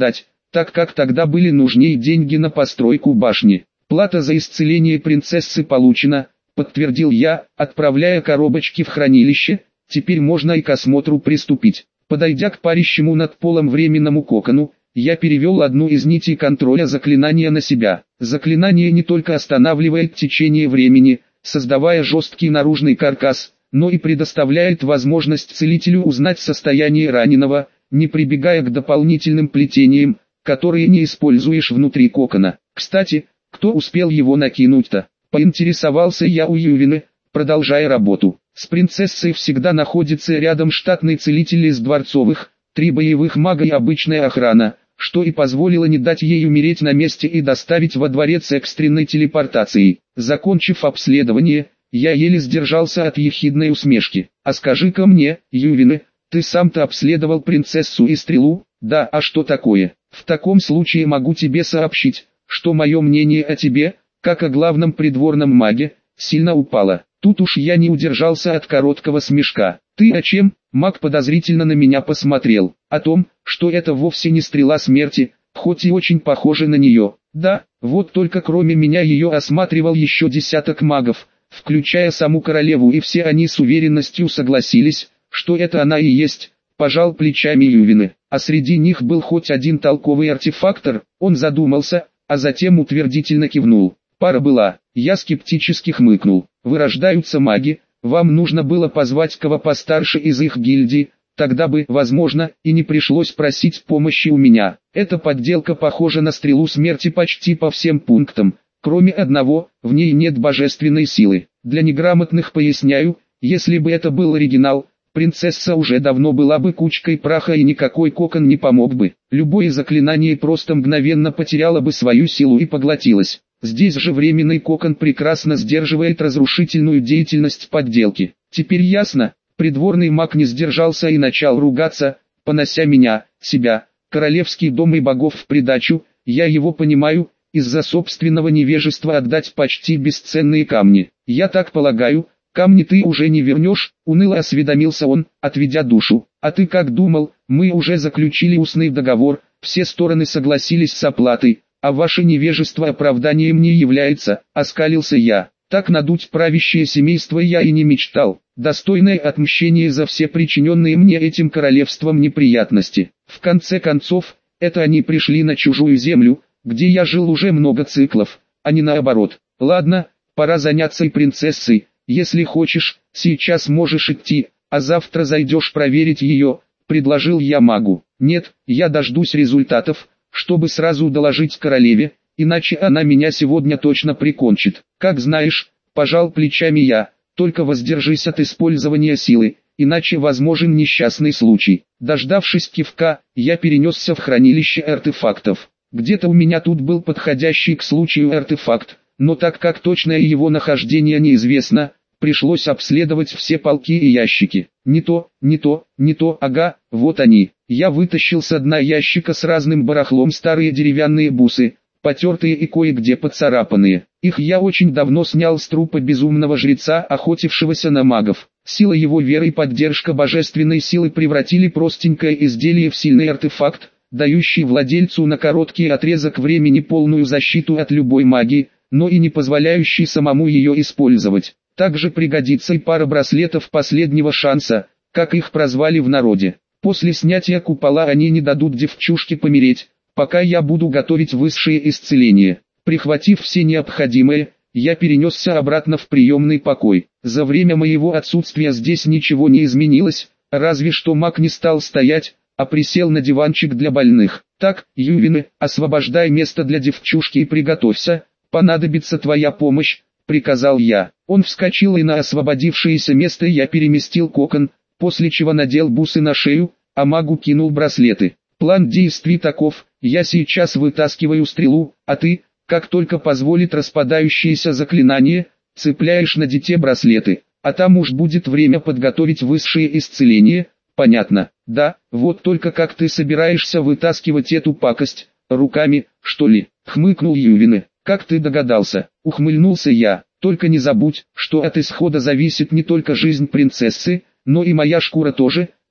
так как тогда были нужнее деньги на постройку башни. Плата за исцеление принцессы получена, подтвердил я, отправляя коробочки в хранилище, теперь можно и к осмотру приступить. Подойдя к парящему над полом временному кокону, я перевел одну из нитей контроля заклинания на себя. Заклинание не только останавливает течение времени, создавая жесткий наружный каркас, но и предоставляет возможность целителю узнать состояние раненого, не прибегая к дополнительным плетениям, которые не используешь внутри кокона. Кстати, кто успел его накинуть-то? Поинтересовался я у Ювины, продолжая работу. С принцессой всегда находится рядом штатный целитель из дворцовых, три боевых мага и обычная охрана, что и позволило не дать ей умереть на месте и доставить во дворец экстренной телепортацией. Закончив обследование, я еле сдержался от ехидной усмешки. «А скажи-ка мне, Ювины, ты сам-то обследовал принцессу и стрелу?» «Да, а что такое? В таком случае могу тебе сообщить, что мое мнение о тебе, как о главном придворном маге, сильно упало». Тут уж я не удержался от короткого смешка. «Ты о чем?» Маг подозрительно на меня посмотрел. «О том, что это вовсе не стрела смерти, хоть и очень похожа на нее. Да, вот только кроме меня ее осматривал еще десяток магов, включая саму королеву, и все они с уверенностью согласились, что это она и есть». Пожал плечами Ювины. «А среди них был хоть один толковый артефактор?» Он задумался, а затем утвердительно кивнул. «Пара была». Я скептически хмыкнул. «Вырождаются маги, вам нужно было позвать кого постарше из их гильдии, тогда бы, возможно, и не пришлось просить помощи у меня. Эта подделка похожа на стрелу смерти почти по всем пунктам, кроме одного, в ней нет божественной силы. Для неграмотных поясняю, если бы это был оригинал, принцесса уже давно была бы кучкой праха и никакой кокон не помог бы. Любое заклинание просто мгновенно потеряло бы свою силу и поглотилось. Здесь же временный кокон прекрасно сдерживает разрушительную деятельность подделки. Теперь ясно?» Придворный маг не сдержался и начал ругаться, понося меня, себя, королевский дом и богов в придачу. Я его понимаю, из-за собственного невежества отдать почти бесценные камни. «Я так полагаю, камни ты уже не вернешь», — уныло осведомился он, отведя душу. «А ты как думал? Мы уже заключили устный договор, все стороны согласились с оплатой, а ваше невежество оправданием не является», — оскалился я. «Так надуть правящее семейство я и не мечтал. Достойное отмщение за все причиненные мне этим королевством неприятности. В конце концов, это они пришли на чужую землю, где я жил уже много циклов, а не наоборот. Ладно, пора заняться и принцессой. Если хочешь, сейчас можешь идти, а завтра зайдешь проверить ее», — предложил я магу. «Нет, я дождусь результатов, чтобы сразу доложить королеве, иначе она меня сегодня точно прикончит». «Как знаешь», — пожал плечами я, — «только воздержись от использования силы, иначе возможен несчастный случай». Дождавшись кивка, я перенесся в хранилище артефактов. Где-то у меня тут был подходящий к случаю артефакт, но так как точное его нахождение неизвестно, пришлось обследовать все полки и ящики. Не то, не то, не то, ага, вот они. Я вытащил с дна ящика с разным барахлом старые деревянные бусы, потертые и кое-где поцарапанные. Их я очень давно снял с трупа безумного жреца, охотившегося на магов. Сила его веры и поддержка божественной силы превратили простенькое изделие в сильный артефакт, дающий владельцу на короткий отрезок времени полную защиту от любой магии, но и не позволяющий самому ее использовать. Также пригодится и пара браслетов последнего шанса, как их прозвали в народе. После снятия купола они не дадут девчушке помереть, пока я буду готовить высшее исцеление. Прихватив все необходимое, я перенесся обратно в приемный покой. За время моего отсутствия здесь ничего не изменилось, разве что маг не стал стоять, а присел на диванчик для больных. «Так, Ювины, освобождай место для девчушки и приготовься, понадобится твоя помощь», — приказал я. Он вскочил, и на освободившееся место я переместил кокон, после чего надел бусы на шею, а магу кинул браслеты. План действий таков: я сейчас вытаскиваю стрелу, а ты, как только позволит распадающееся заклинание, цепляешь на дите браслеты, а там уж будет время подготовить высшее исцеление. Понятно? Да, вот только как ты собираешься вытаскивать эту пакость, руками, что ли? Хмыкнул Ювины. Как ты догадался? Ухмыльнулся я. Только не забудь, что от исхода зависит не только жизнь принцессы, но и моя шкура тоже,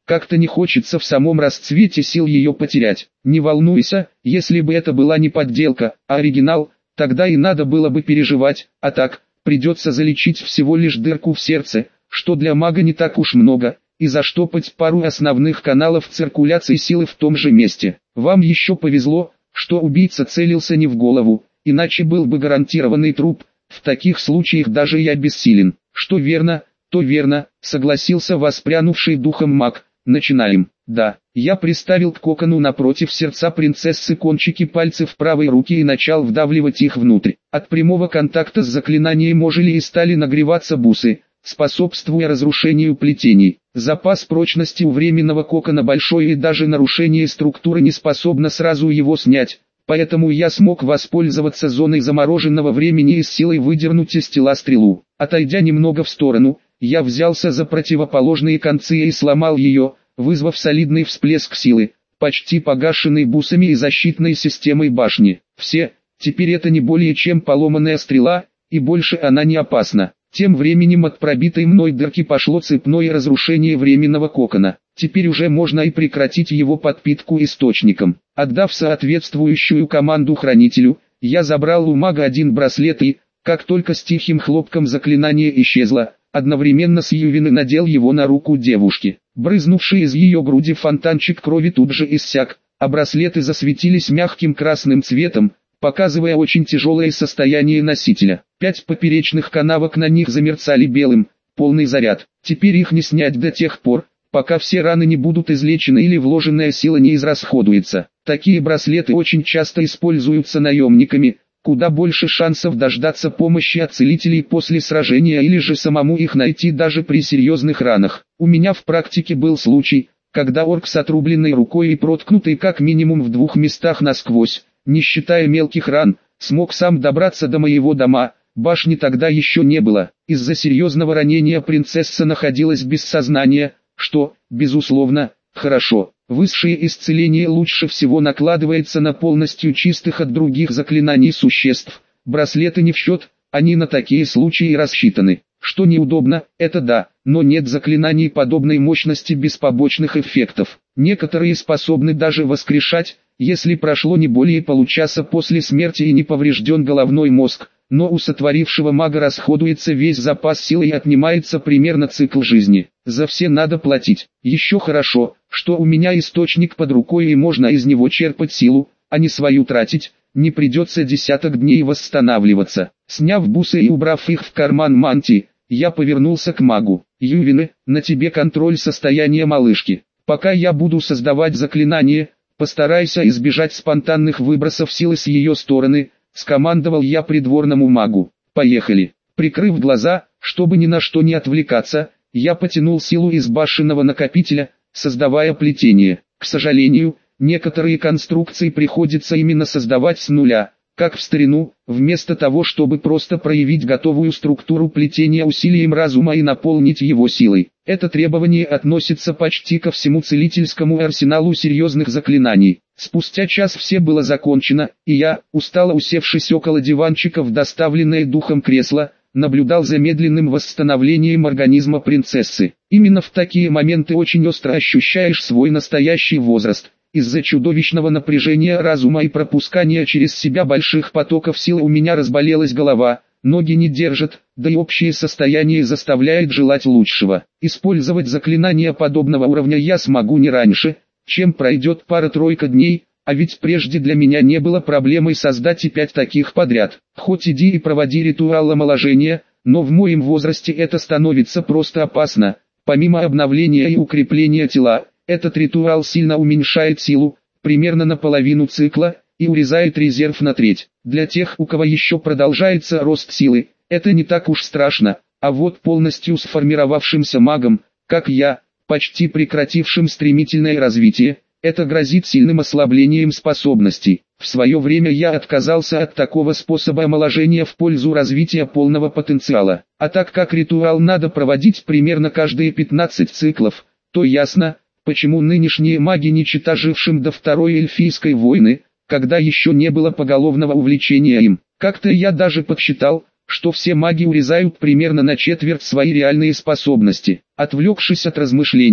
Как-то не хочется в самом расцвете сил ее потерять. Не волнуйся, если бы это была не подделка, а оригинал, тогда и надо было бы переживать, а так, придется залечить всего лишь дырку в сердце, что для мага не так уж много, и заштопать пару основных каналов циркуляции силы в том же месте. Вам еще повезло, что убийца целился не в голову, иначе был бы гарантированный труп. В таких случаях даже я бессилен. Что верно, то верно, согласился воспрянувший духом маг. Начинаем. Да, я приставил к кокону напротив сердца принцессы кончики пальцев правой руки и начал вдавливать их внутрь. От прямого контакта с заклинанием ожили и стали нагреваться бусы, способствуя разрушению плетений. Запас прочности у временного кокона большой, и даже нарушение структуры не способно сразу его снять, поэтому я смог воспользоваться зоной замороженного времени и с силой выдернуть из тела стрелу. Отойдя немного в сторону, я взялся за противоположные концы и сломал ее, вызвав солидный всплеск силы, почти погашенный бусами и защитной системой башни. Все, теперь это не более чем поломанная стрела, и больше она не опасна. Тем временем от пробитой мной дырки пошло цепное разрушение временного кокона. Теперь уже можно и прекратить его подпитку источником. Отдав соответствующую команду хранителю, я забрал у мага один браслет и, как только с тихим хлопком заклинание исчезло, одновременно с Ювиной надел его на руку девушки. Брызнувший из ее груди фонтанчик крови тут же иссяк, а браслеты засветились мягким красным цветом, показывая очень тяжелое состояние носителя. Пять поперечных канавок на них замерцали белым, полный заряд. Теперь их не снять до тех пор, пока все раны не будут излечены или вложенная сила не израсходуется. Такие браслеты очень часто используются наемниками, куда больше шансов дождаться помощи от целителей после сражения или же самому их найти даже при серьезных ранах. У меня в практике был случай, когда орк с отрубленной рукой и проткнутый как минимум в двух местах насквозь, не считая мелких ран, смог сам добраться до моего дома. Башни тогда еще не было. Из-за серьезного ранения принцесса находилась без сознания, что, безусловно, хорошо. Высшее исцеление лучше всего накладывается на полностью чистых от других заклинаний существ. Браслеты не в счет, они на такие случаи рассчитаны. Что неудобно, это да, но нет заклинаний подобной мощности без побочных эффектов. Некоторые способны даже воскрешать, если прошло не более получаса после смерти и не поврежден головной мозг, но у сотворившего мага расходуется весь запас силы и отнимается примерно цикл жизни. За все надо платить. Еще хорошо, что у меня источник под рукой и можно из него черпать силу, а не свою тратить, не придется десяток дней восстанавливаться. Сняв бусы и убрав их в карман мантии, я повернулся к магу. Ювины, на тебе контроль состояния малышки. Пока я буду создавать заклинание, постарайся избежать спонтанных выбросов силы с ее стороны, скомандовал я придворному магу. Поехали. Прикрыв глаза, чтобы ни на что не отвлекаться, я потянул силу из башенного накопителя, создавая плетение. К сожалению, некоторые конструкции приходится именно создавать с нуля, как в старину, вместо того чтобы просто проявить готовую структуру плетения усилием разума и наполнить его силой. Это требование относится почти ко всему целительскому арсеналу серьезных заклинаний. Спустя час все было закончено, и я, устало усевшись около диванчика в доставленное духом кресло, наблюдал за медленным восстановлением организма принцессы. Именно в такие моменты очень остро ощущаешь свой настоящий возраст. Из-за чудовищного напряжения разума и пропускания через себя больших потоков силы у меня разболелась голова, ноги не держат, да и общее состояние заставляет желать лучшего. Использовать заклинания подобного уровня я смогу не раньше, чем пройдет пара-тройка дней, а ведь прежде для меня не было проблемой создать и пять таких подряд. Хоть иди и проводи ритуал омоложения, но в моем возрасте это становится просто опасно. Помимо обновления и укрепления тела, этот ритуал сильно уменьшает силу, примерно на половину цикла, и урезает резерв на треть. Для тех, у кого еще продолжается рост силы, это не так уж страшно, а вот полностью сформировавшимся магом, как я, почти прекратившим стремительное развитие, это грозит сильным ослаблением способностей. В свое время я отказался от такого способа омоложения в пользу развития полного потенциала. А так как ритуал надо проводить примерно каждые пятнадцать циклов, то ясно, почему нынешние маги, не чета жившим до Второй Эльфийской войны, когда еще не было поголовного увлечения им. Как-то я даже подсчитал, что все маги урезают примерно на четверть свои реальные способности. Отвлекшись от размышлений,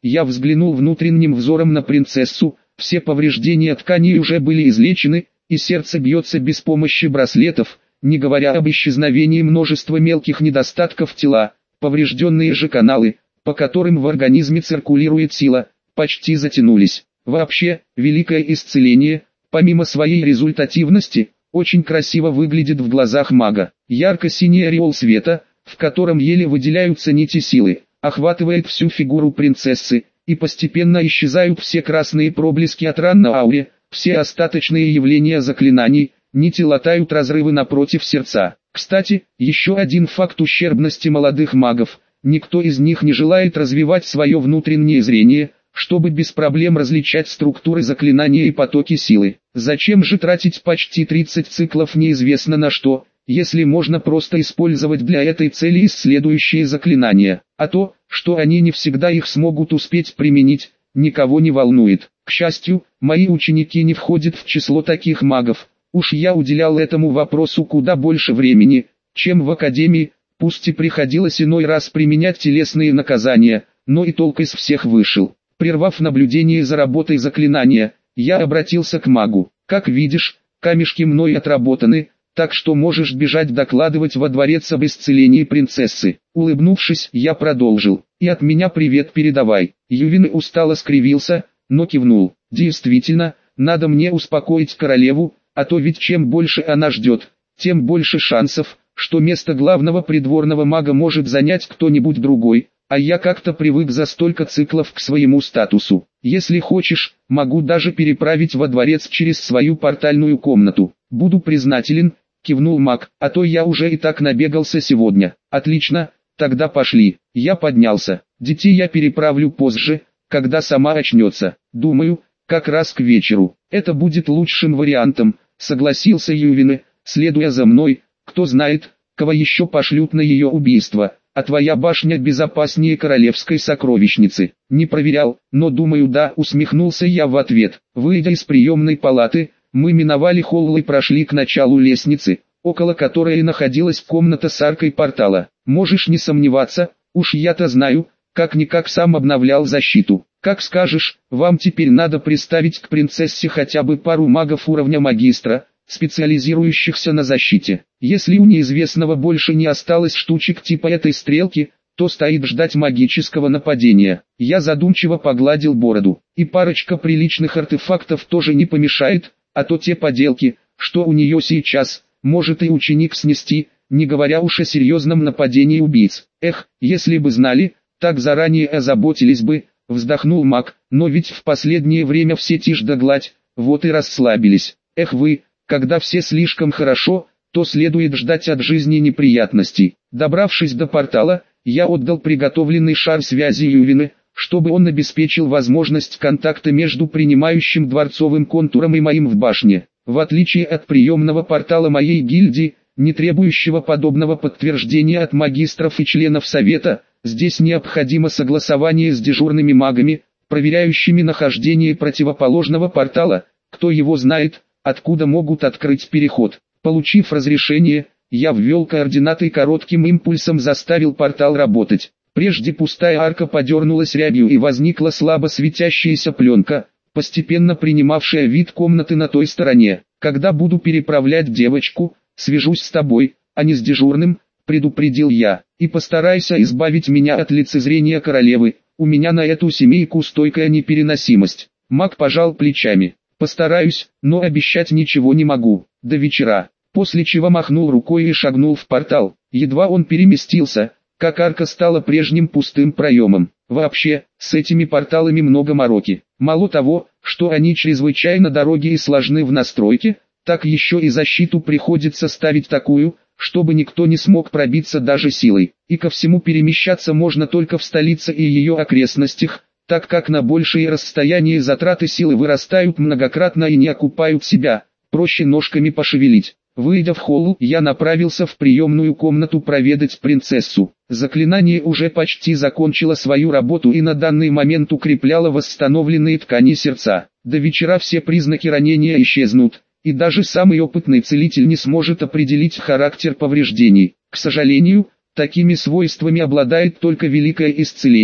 Я взглянул внутренним взором на принцессу, все повреждения тканей уже были излечены, и сердце бьется без помощи браслетов, не говоря об исчезновении множества мелких недостатков тела. Поврежденные же каналы, по которым в организме циркулирует сила, почти затянулись. Вообще, великое исцеление, помимо своей результативности, очень красиво выглядит в глазах мага. Ярко-синий ореол света, в котором еле выделяются нити силы, охватывает всю фигуру принцессы, и постепенно исчезают все красные проблески от ран на ауре, все остаточные явления заклинаний, нити латают разрывы напротив сердца. Кстати, еще один факт ущербности молодых магов: никто из них не желает развивать свое внутреннее зрение, чтобы без проблем различать структуры заклинания и потоки силы. Зачем же тратить почти тридцать циклов неизвестно на что, если можно просто использовать для этой цели исследующие заклинания, а то, что они не всегда их смогут успеть применить, никого не волнует. К счастью, мои ученики не входят в число таких магов. Уж я уделял этому вопросу куда больше времени, чем в академии, пусть и приходилось иной раз применять телесные наказания, но и толк из всех вышел. Прервав наблюдение за работой заклинания, я обратился к магу. Как видишь, камешки мной отработаны, так что можешь бежать докладывать во дворец об исцелении принцессы. Улыбнувшись, я продолжил. И от меня привет передавай. Ювин устало скривился, но кивнул. Действительно, надо мне успокоить королеву, а то ведь чем больше она ждет, тем больше шансов, что место главного придворного мага может занять кто-нибудь другой, а я как-то привык за столько циклов к своему статусу. Если хочешь, могу даже переправить во дворец через свою портальную комнату. Буду признателен, кивнул маг, а то я уже и так набегался сегодня. Отлично, тогда пошли. Я поднялся. Детей я переправлю позже, когда сама очнется. Думаю, как раз к вечеру. Это будет лучшим вариантом, согласился Ювин, следуя за мной. Кто знает, кого еще пошлют на ее убийство, а твоя башня безопаснее королевской сокровищницы. Не проверял, но думаю, да, усмехнулся я в ответ. Выйдя из приемной палаты, мы миновали холл и прошли к началу лестницы, около которой находилась комната с аркой портала. Можешь не сомневаться, уж я-то знаю, как-никак сам обновлял защиту. Как скажешь, вам теперь надо приставить к принцессе хотя бы пару магов уровня магистра, специализирующихся на защите. Если у неизвестного больше не осталось штучек типа этой стрелки, то стоит ждать магического нападения. Я задумчиво погладил бороду. И парочка приличных артефактов тоже не помешает, а то те поделки, что у нее сейчас, может и ученик снести, не говоря уж о серьезном нападении убийц. Эх, если бы знали, так заранее озаботились бы, вздохнул маг, но ведь в последнее время все тишь да гладь, вот и расслабились. Эх вы, когда все слишком хорошо, то следует ждать от жизни неприятностей. Добравшись до портала, я отдал приготовленный шар связи Ювину, чтобы он обеспечил возможность контакта между принимающим дворцовым контуром и моим в башне. В отличие от приемного портала моей гильдии, не требующего подобного подтверждения от магистров и членов совета, здесь необходимо согласование с дежурными магами, проверяющими нахождение противоположного портала. Кто его знает, откуда могут открыть переход. Получив разрешение, я ввел координаты и коротким импульсом заставил портал работать. Прежде пустая арка подернулась рябью и возникла слабо светящаяся пленка, постепенно принимавшая вид комнаты на той стороне. Когда буду переправлять девочку, свяжусь с тобой, а не с дежурным, предупредил я. И постарайся избавить меня от лицезрения королевы, у меня на эту семейку стойкая непереносимость. Маг пожал плечами. Постараюсь, но обещать ничего не могу. До вечера. После чего махнул рукой и шагнул в портал. Едва он переместился, как арка стала прежним пустым проемом. Вообще, с этими порталами много мороки. Мало того, что они чрезвычайно дороги и сложны в настройке, так еще и защиту приходится ставить такую, чтобы никто не смог пробиться даже силой. И ко всему перемещаться можно только в столице и ее окрестностях, так как на большие расстояния затраты силы вырастают многократно и не окупают себя, проще ножками пошевелить. Выйдя в холл, я направился в приемную комнату проведать принцессу. Заклинание уже почти закончило свою работу и на данный момент укрепляло восстановленные ткани сердца. До вечера все признаки ранения исчезнут, и даже самый опытный целитель не сможет определить характер повреждений. К сожалению, такими свойствами обладает только великое исцеление,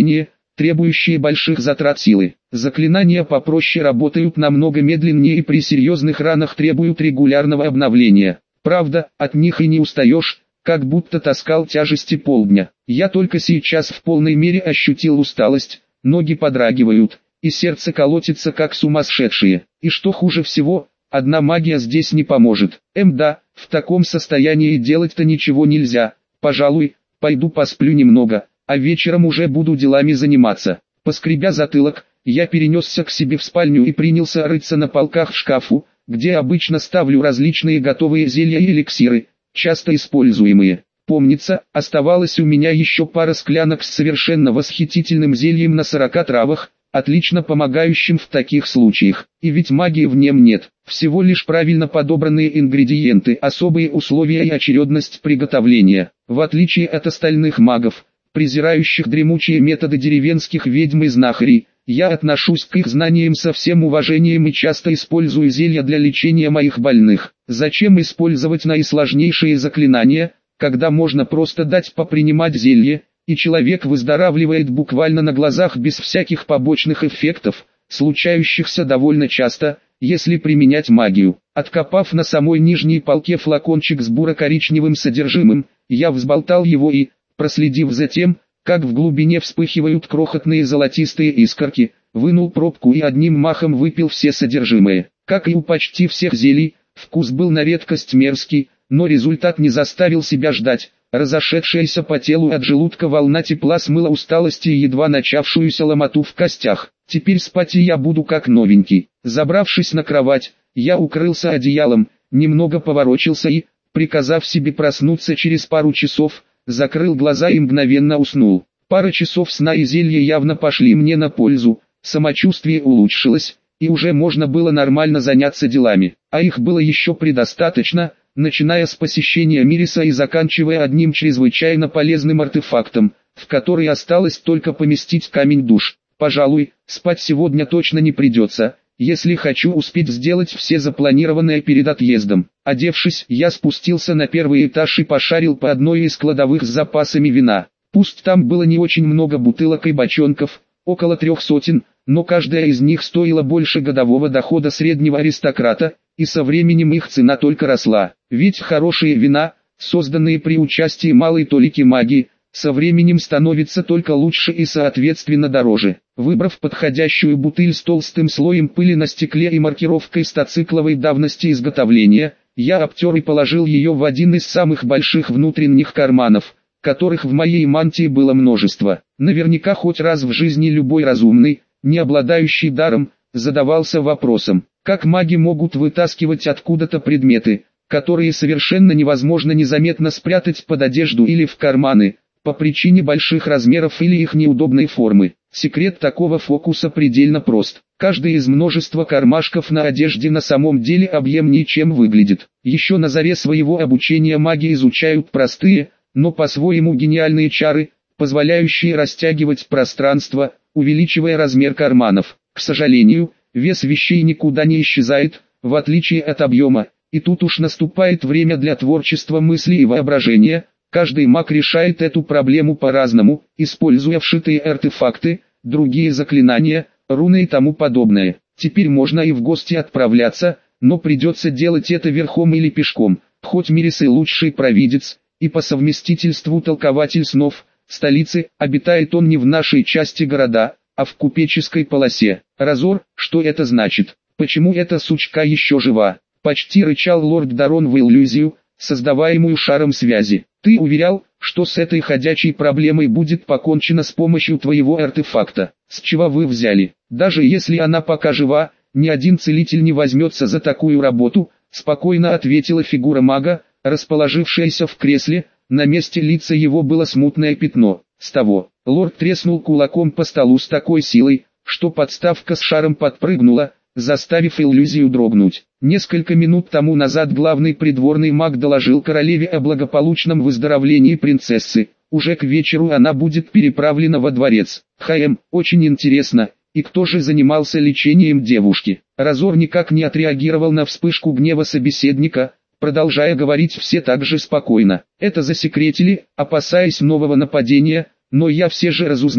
требующие больших затрат силы. Заклинания попроще работают намного медленнее и при серьезных ранах требуют регулярного обновления. Правда, от них и не устаешь, как будто таскал тяжести полдня. Я только сейчас в полной мере ощутил усталость, ноги подрагивают, и сердце колотится как сумасшедшее. И что хуже всего, одна магия здесь не поможет. Эм да, в таком состоянии делать-то ничего нельзя. Пожалуй, пойду посплю немного, а вечером уже буду делами заниматься. Поскребя затылок, я перенесся к себе в спальню и принялся рыться на полках в шкафу, где обычно ставлю различные готовые зелья и эликсиры, часто используемые. Помнится, оставалось у меня еще пара склянок с совершенно восхитительным зельем на сорока травах, отлично помогающим в таких случаях. И ведь магии в нем нет, всего лишь правильно подобранные ингредиенты, особые условия и очередность приготовления. В отличие от остальных магов, презирающих дремучие методы деревенских ведьм и знахарей, я отношусь к их знаниям со всем уважением и часто использую зелья для лечения моих больных. Зачем использовать наисложнейшие заклинания, когда можно просто дать попринимать зелье, и человек выздоравливает буквально на глазах без всяких побочных эффектов, случающихся довольно часто, если применять магию. Откопав на самой нижней полке флакончик с буро-коричневым содержимым, я взболтал его и, проследив за тем, как в глубине вспыхивают крохотные золотистые искорки, вынул пробку и одним махом выпил все содержимое. Как и у почти всех зелий, вкус был на редкость мерзкий, но результат не заставил себя ждать. Разошедшаяся по телу от желудка волна тепла смыла усталость и едва начавшуюся ломоту в костях. Теперь спать я буду как новенький. Забравшись на кровать, я укрылся одеялом, немного поворочился и, приказав себе проснуться через пару часов, закрыл глаза и мгновенно уснул. Пара часов сна и зелья явно пошли мне на пользу, самочувствие улучшилось, и уже можно было нормально заняться делами. А их было еще предостаточно, начиная с посещения Мириса и заканчивая одним чрезвычайно полезным артефактом, в который осталось только поместить камень-душ. Пожалуй, спать сегодня точно не придется, если хочу успеть сделать все запланированное перед отъездом. Одевшись, я спустился на первый этаж и пошарил по одной из кладовых с запасами вина. Пусть там было не очень много бутылок и бочонков, около трех сотен, но каждая из них стоила больше годового дохода среднего аристократа, и со временем их цена только росла. Ведь хорошие вина, созданные при участии малой толики магии, со временем становятся только лучше и соответственно дороже. Выбрав подходящую бутыль с толстым слоем пыли на стекле и маркировкой стоцикловой давности изготовления, я обтер и положил ее в один из самых больших внутренних карманов, которых в моей мантии было множество. Наверняка хоть раз в жизни любой разумный, не обладающий даром, задавался вопросом, как маги могут вытаскивать откуда-то предметы, которые совершенно невозможно незаметно спрятать под одежду или в карманы, по причине больших размеров или их неудобной формы. Секрет такого фокуса предельно прост. Каждый из множества кармашков на одежде на самом деле объемнее, чем выглядит. Еще на заре своего обучения маги изучают простые, но по-своему гениальные чары, позволяющие растягивать пространство, увеличивая размер карманов. К сожалению, вес вещей никуда не исчезает, в отличие от объема, и тут уж наступает время для творчества мысли и воображения. Каждый маг решает эту проблему по-разному, используя вшитые артефакты, другие заклинания, руны и тому подобное. Теперь можно и в гости отправляться, но придется делать это верхом или пешком. Хоть Мирис и лучший провидец, и по совместительству толкователь снов столицы, обитает он не в нашей части города, а в купеческой полосе. Разор, что это значит? Почему эта сучка еще жива? Почти рычал лорд Дарон в иллюзию, создаваемую шаром связи. Ты уверял, что с этой ходячей проблемой будет покончено с помощью твоего артефакта. С чего вы взяли? Даже если она пока жива, ни один целитель не возьмется за такую работу, спокойно ответила фигура мага, расположившаяся в кресле. На месте лица его было смутное пятно. С того, лорд треснул кулаком по столу с такой силой, что подставка с шаром подпрыгнула, заставив иллюзию дрогнуть. Несколько минут тому назад главный придворный маг доложил королеве о благополучном выздоровлении принцессы. Уже к вечеру она будет переправлена во дворец. Хм, очень интересно, и кто же занимался лечением девушки? Разор никак не отреагировал на вспышку гнева собеседника, продолжая говорить все так же спокойно. Это засекретили, опасаясь нового нападения, но я все же разузнал.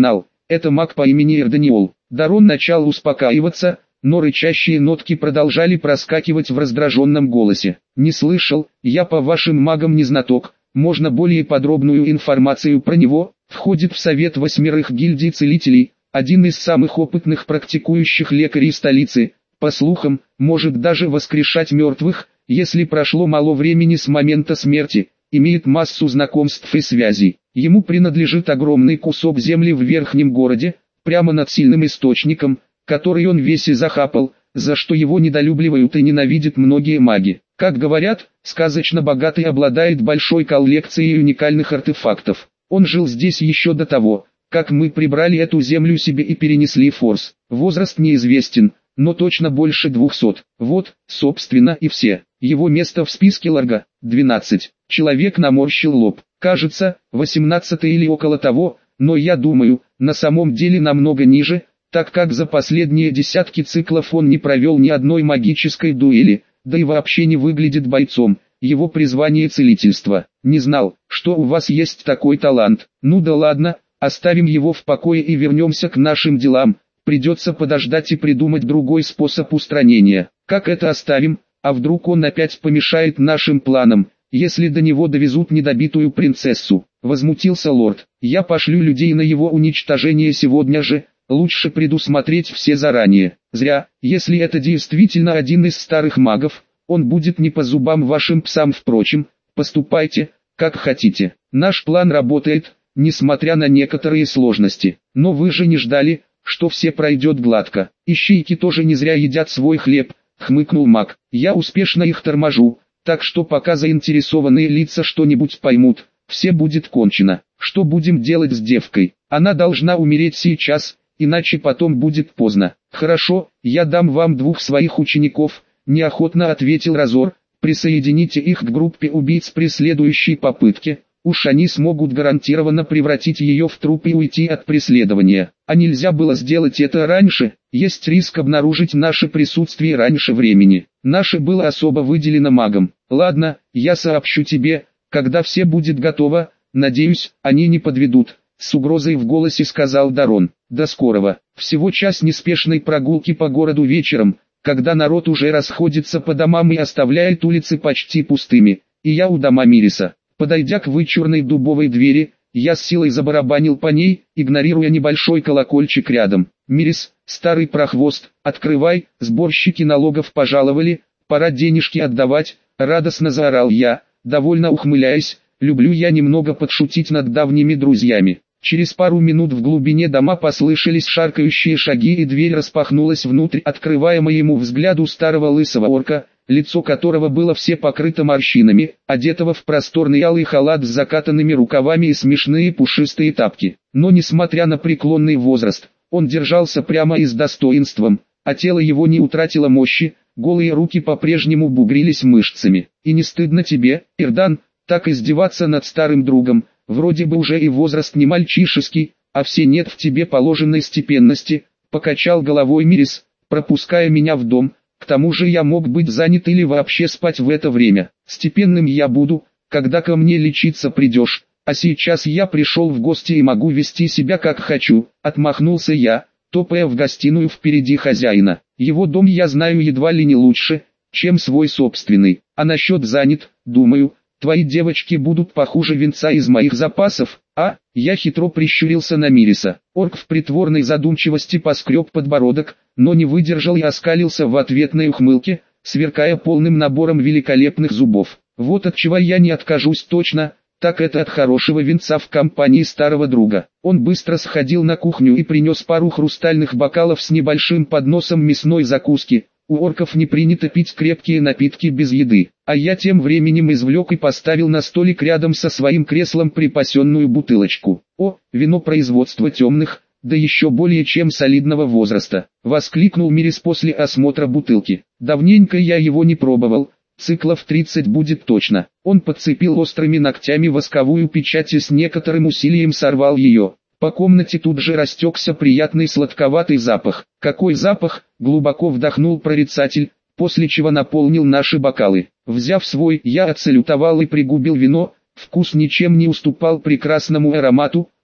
это маг по имени Эрданиол. Дарон начал успокаиваться, но рычащие нотки продолжали проскакивать в раздраженном голосе. «Не слышал, я по вашим магам не знаток, можно более подробную информацию про него?» Входит в совет восьмерых гильдий целителей, один из самых опытных практикующих лекарей столицы, по слухам, может даже воскрешать мертвых, если прошло мало времени с момента смерти, имеет массу знакомств и связей. Ему принадлежит огромный кусок земли в верхнем городе, прямо над сильным источником, который он весь и захапал, за что его недолюбливают и ненавидят многие маги. Как говорят, сказочно богатый обладает большой коллекцией уникальных артефактов. Он жил здесь еще до того, как мы прибрали эту землю себе и перенесли Форс. Возраст неизвестен, но точно больше двухсот. Вот, собственно, и все. Его место в списке Ларга – двенадцать. Человек наморщил лоб. Кажется, восемнадцатый или около того, но я думаю, на самом деле намного ниже, так как за последние десятки циклов он не провел ни одной магической дуэли, да и вообще не выглядит бойцом. Его призвание целительство. Не знал, что у вас есть такой талант. Ну да ладно, оставим его в покое и вернемся к нашим делам. Придется подождать и придумать другой способ устранения. Как это оставим? А вдруг он опять помешает нашим планам, если до него довезут недобитую принцессу? Возмутился лорд. Я пошлю людей на его уничтожение сегодня же. Лучше предусмотреть все заранее. Зря, если это действительно один из старых магов, он будет не по зубам вашим псам. Впрочем, поступайте, как хотите. Наш план работает, несмотря на некоторые сложности. Но вы же не ждали, что все пройдет гладко. Ищейки тоже не зря едят свой хлеб, хмыкнул маг. Я успешно их торможу, так что пока заинтересованные лица что-нибудь поймут, все будет кончено. Что будем делать с девкой? Она должна умереть сейчас, иначе потом будет поздно. Хорошо, я дам вам двух своих учеников, неохотно ответил Разор. Присоедините их к группе убийц при следующей попытке. Уж они смогут гарантированно превратить ее в труп и уйти от преследования. А нельзя было сделать это раньше, есть риск обнаружить наше присутствие раньше времени. Наше было особо выделено магом. Ладно, я сообщу тебе, когда все будет готово, надеюсь, они не подведут. С угрозой в голосе сказал Дарон. До скорого. Всего час неспешной прогулки по городу вечером, когда народ уже расходится по домам и оставляет улицы почти пустыми, и я у дома Мириса. Подойдя к вычурной дубовой двери, я с силой забарабанил по ней, игнорируя небольшой колокольчик рядом. «Мирис, старый прохвост, открывай, сборщики налогов пожаловали, пора денежки отдавать», — радостно заорал я, довольно ухмыляясь, люблю я немного подшутить над давними друзьями. Через пару минут в глубине дома послышались шаркающие шаги и дверь распахнулась внутрь, открывая моему взгляду старого лысого орка, лицо которого было все покрыто морщинами, одетого в просторный алый халат с закатанными рукавами и смешные пушистые тапки. Но несмотря на преклонный возраст, он держался прямо и с достоинством, а тело его не утратило мощи, голые руки по-прежнему бугрились мышцами. «И не стыдно тебе, Эрдан, так издеваться над старым другом? Вроде бы уже и возраст не мальчишеский, а все нет в тебе положенной степенности», — покачал головой Мирис, пропуская меня в дом. «К тому же я мог быть занят или вообще спать в это время. Степенным я буду, когда ко мне лечиться придешь, а сейчас я пришел в гости и могу вести себя как хочу», — отмахнулся я, топая в гостиную впереди хозяина. «Его дом я знаю едва ли не лучше, чем свой собственный, а насчет занят, думаю, твои девочки будут похуже винца из моих запасов, а?» Я хитро прищурился на Мириса. Орк в притворной задумчивости поскреб подбородок, но не выдержал и оскалился в ответной ухмылке, сверкая полным набором великолепных зубов. «Вот от чего я не откажусь точно, так это от хорошего винца в компании старого друга». Он быстро сходил на кухню и принес пару хрустальных бокалов с небольшим подносом мясной закуски. У орков не принято пить крепкие напитки без еды, а я тем временем извлек и поставил на столик рядом со своим креслом припасенную бутылочку. «О, вино производства темных, да еще более чем солидного возраста», — воскликнул Мирис после осмотра бутылки. «Давненько я его не пробовал, циклов тридцать будет точно». Он подцепил острыми ногтями восковую печать и с некоторым усилием сорвал ее. По комнате тут же растекся приятный сладковатый запах. «Какой запах?» — глубоко вдохнул прорицатель, после чего наполнил наши бокалы. Взяв свой, я отсалютовал и пригубил вино, вкус ничем не уступал прекрасному аромату,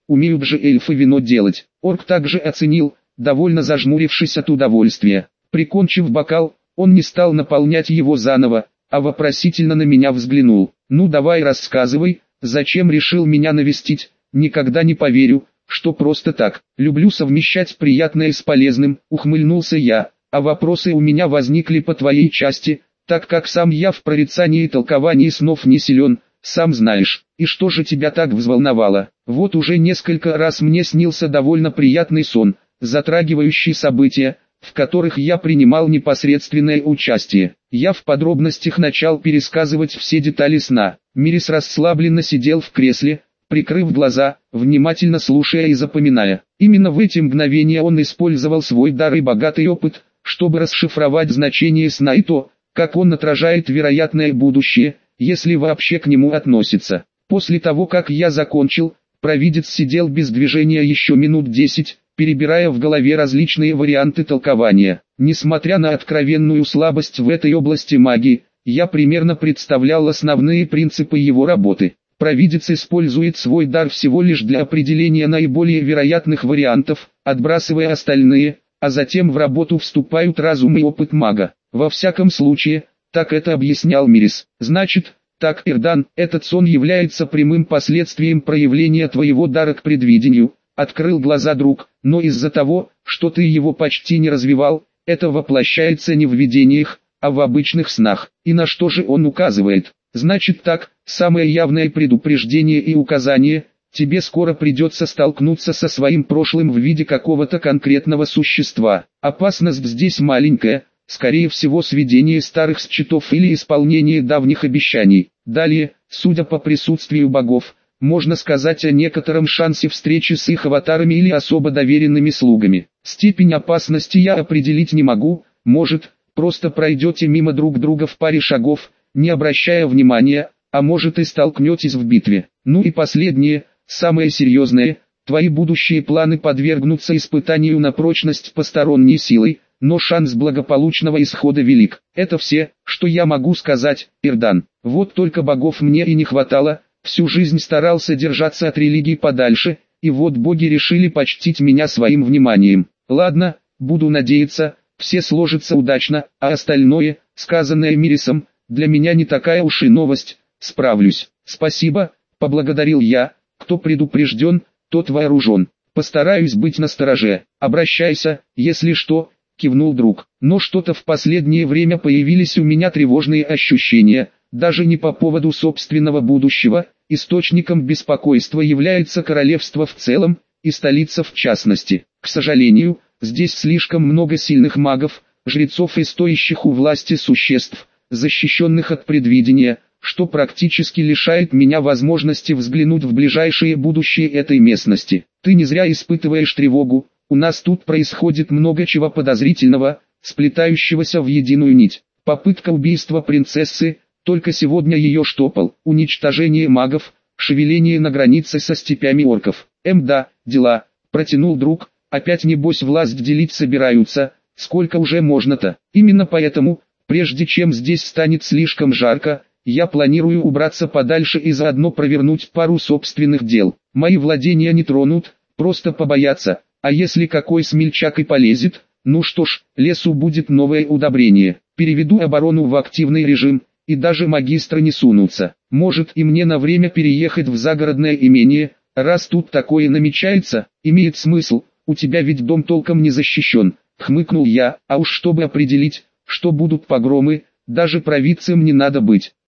умеют же эльфы вино делать. Орк также оценил, довольно зажмурившись от удовольствия. Прикончив бокал, он не стал наполнять его заново, а вопросительно на меня взглянул. «Ну давай рассказывай, зачем решил меня навестить? Никогда не поверю, что просто так. Люблю совмещать приятное с полезным», — ухмыльнулся я. «А вопросы у меня возникли по твоей части, так как сам я в прорицании и толковании снов не силен, сам знаешь. И что же тебя так взволновало? Вот уже несколько раз мне снился довольно приятный сон, затрагивающий события, в которых я принимал непосредственное участие. Я в подробностях начал пересказывать все детали сна. Мирис расслабленно сидел в кресле, прикрыв глаза, внимательно слушая и запоминая. Именно в эти мгновения он использовал свой дар и богатый опыт, чтобы расшифровать значение сна и то, как он отражает вероятное будущее, если вообще к нему относится. После того, как я закончил, провидец сидел без движения еще минут десять, перебирая в голове различные варианты толкования. Несмотря на откровенную слабость в этой области магии, я примерно представлял основные принципы его работы. Провидец использует свой дар всего лишь для определения наиболее вероятных вариантов, отбрасывая остальные, а затем в работу вступают разум и опыт мага. Во всяком случае, так это объяснял Мирис. Значит, так, Ирдан, этот сон является прямым последствием проявления твоего дара к предвидению. Открыл глаза друг, но из-за того, что ты его почти не развивал, это воплощается не в видениях, а в обычных снах. И на что же он указывает? Значит так, самое явное предупреждение и указание, тебе скоро придется столкнуться со своим прошлым в виде какого-то конкретного существа. Опасность здесь маленькая, скорее всего сведение старых счетов или исполнение давних обещаний. Далее, судя по присутствию богов, можно сказать о некотором шансе встречи с их аватарами или особо доверенными слугами. Степень опасности я определить не могу, может, просто пройдете мимо друг друга в паре шагов, не обращая внимания, а может и столкнетесь в битве. Ну и последнее, самое серьезное, твои будущие планы подвергнутся испытанию на прочность посторонней силой, но шанс благополучного исхода велик. Это все, что я могу сказать, Ирдан. Вот только богов мне и не хватало. Всю жизнь старался держаться от религии подальше, и вот боги решили почтить меня своим вниманием. Ладно, буду надеяться, все сложится удачно, а остальное, сказанное Мирисом, для меня не такая уж и новость, справлюсь. Спасибо, поблагодарил я, кто предупрежден, тот вооружен. Постараюсь быть настороже. Обращайся, если что, кивнул друг. Но что-то в последнее время появились у меня тревожные ощущения. Даже не по поводу собственного будущего, источником беспокойства является королевство в целом, и столица в частности. К сожалению, здесь слишком много сильных магов, жрецов и стоящих у власти существ, защищенных от предвидения, что практически лишает меня возможности взглянуть в ближайшее будущее этой местности. Ты не зря испытываешь тревогу, у нас тут происходит много чего подозрительного, сплетающегося в единую нить. Попытка убийства принцессы, только сегодня ее штопал, уничтожение магов, шевеление на границе со степями орков. Эм да, дела, протянул друг, опять небось власть делить собираются, сколько уже можно-то. Именно поэтому, прежде чем здесь станет слишком жарко, я планирую убраться подальше и заодно провернуть пару собственных дел. Мои владения не тронут, просто побоятся, а если какой смельчак и полезет, ну что ж, лесу будет новое удобрение. Переведу оборону в активный режим, и даже магистры не сунутся. Может и мне на время переехать в загородное имение, раз тут такое намечается, имеет смысл, у тебя ведь дом толком не защищен, хмыкнул я, а уж чтобы определить, что будут погромы, даже провидцем не надо быть.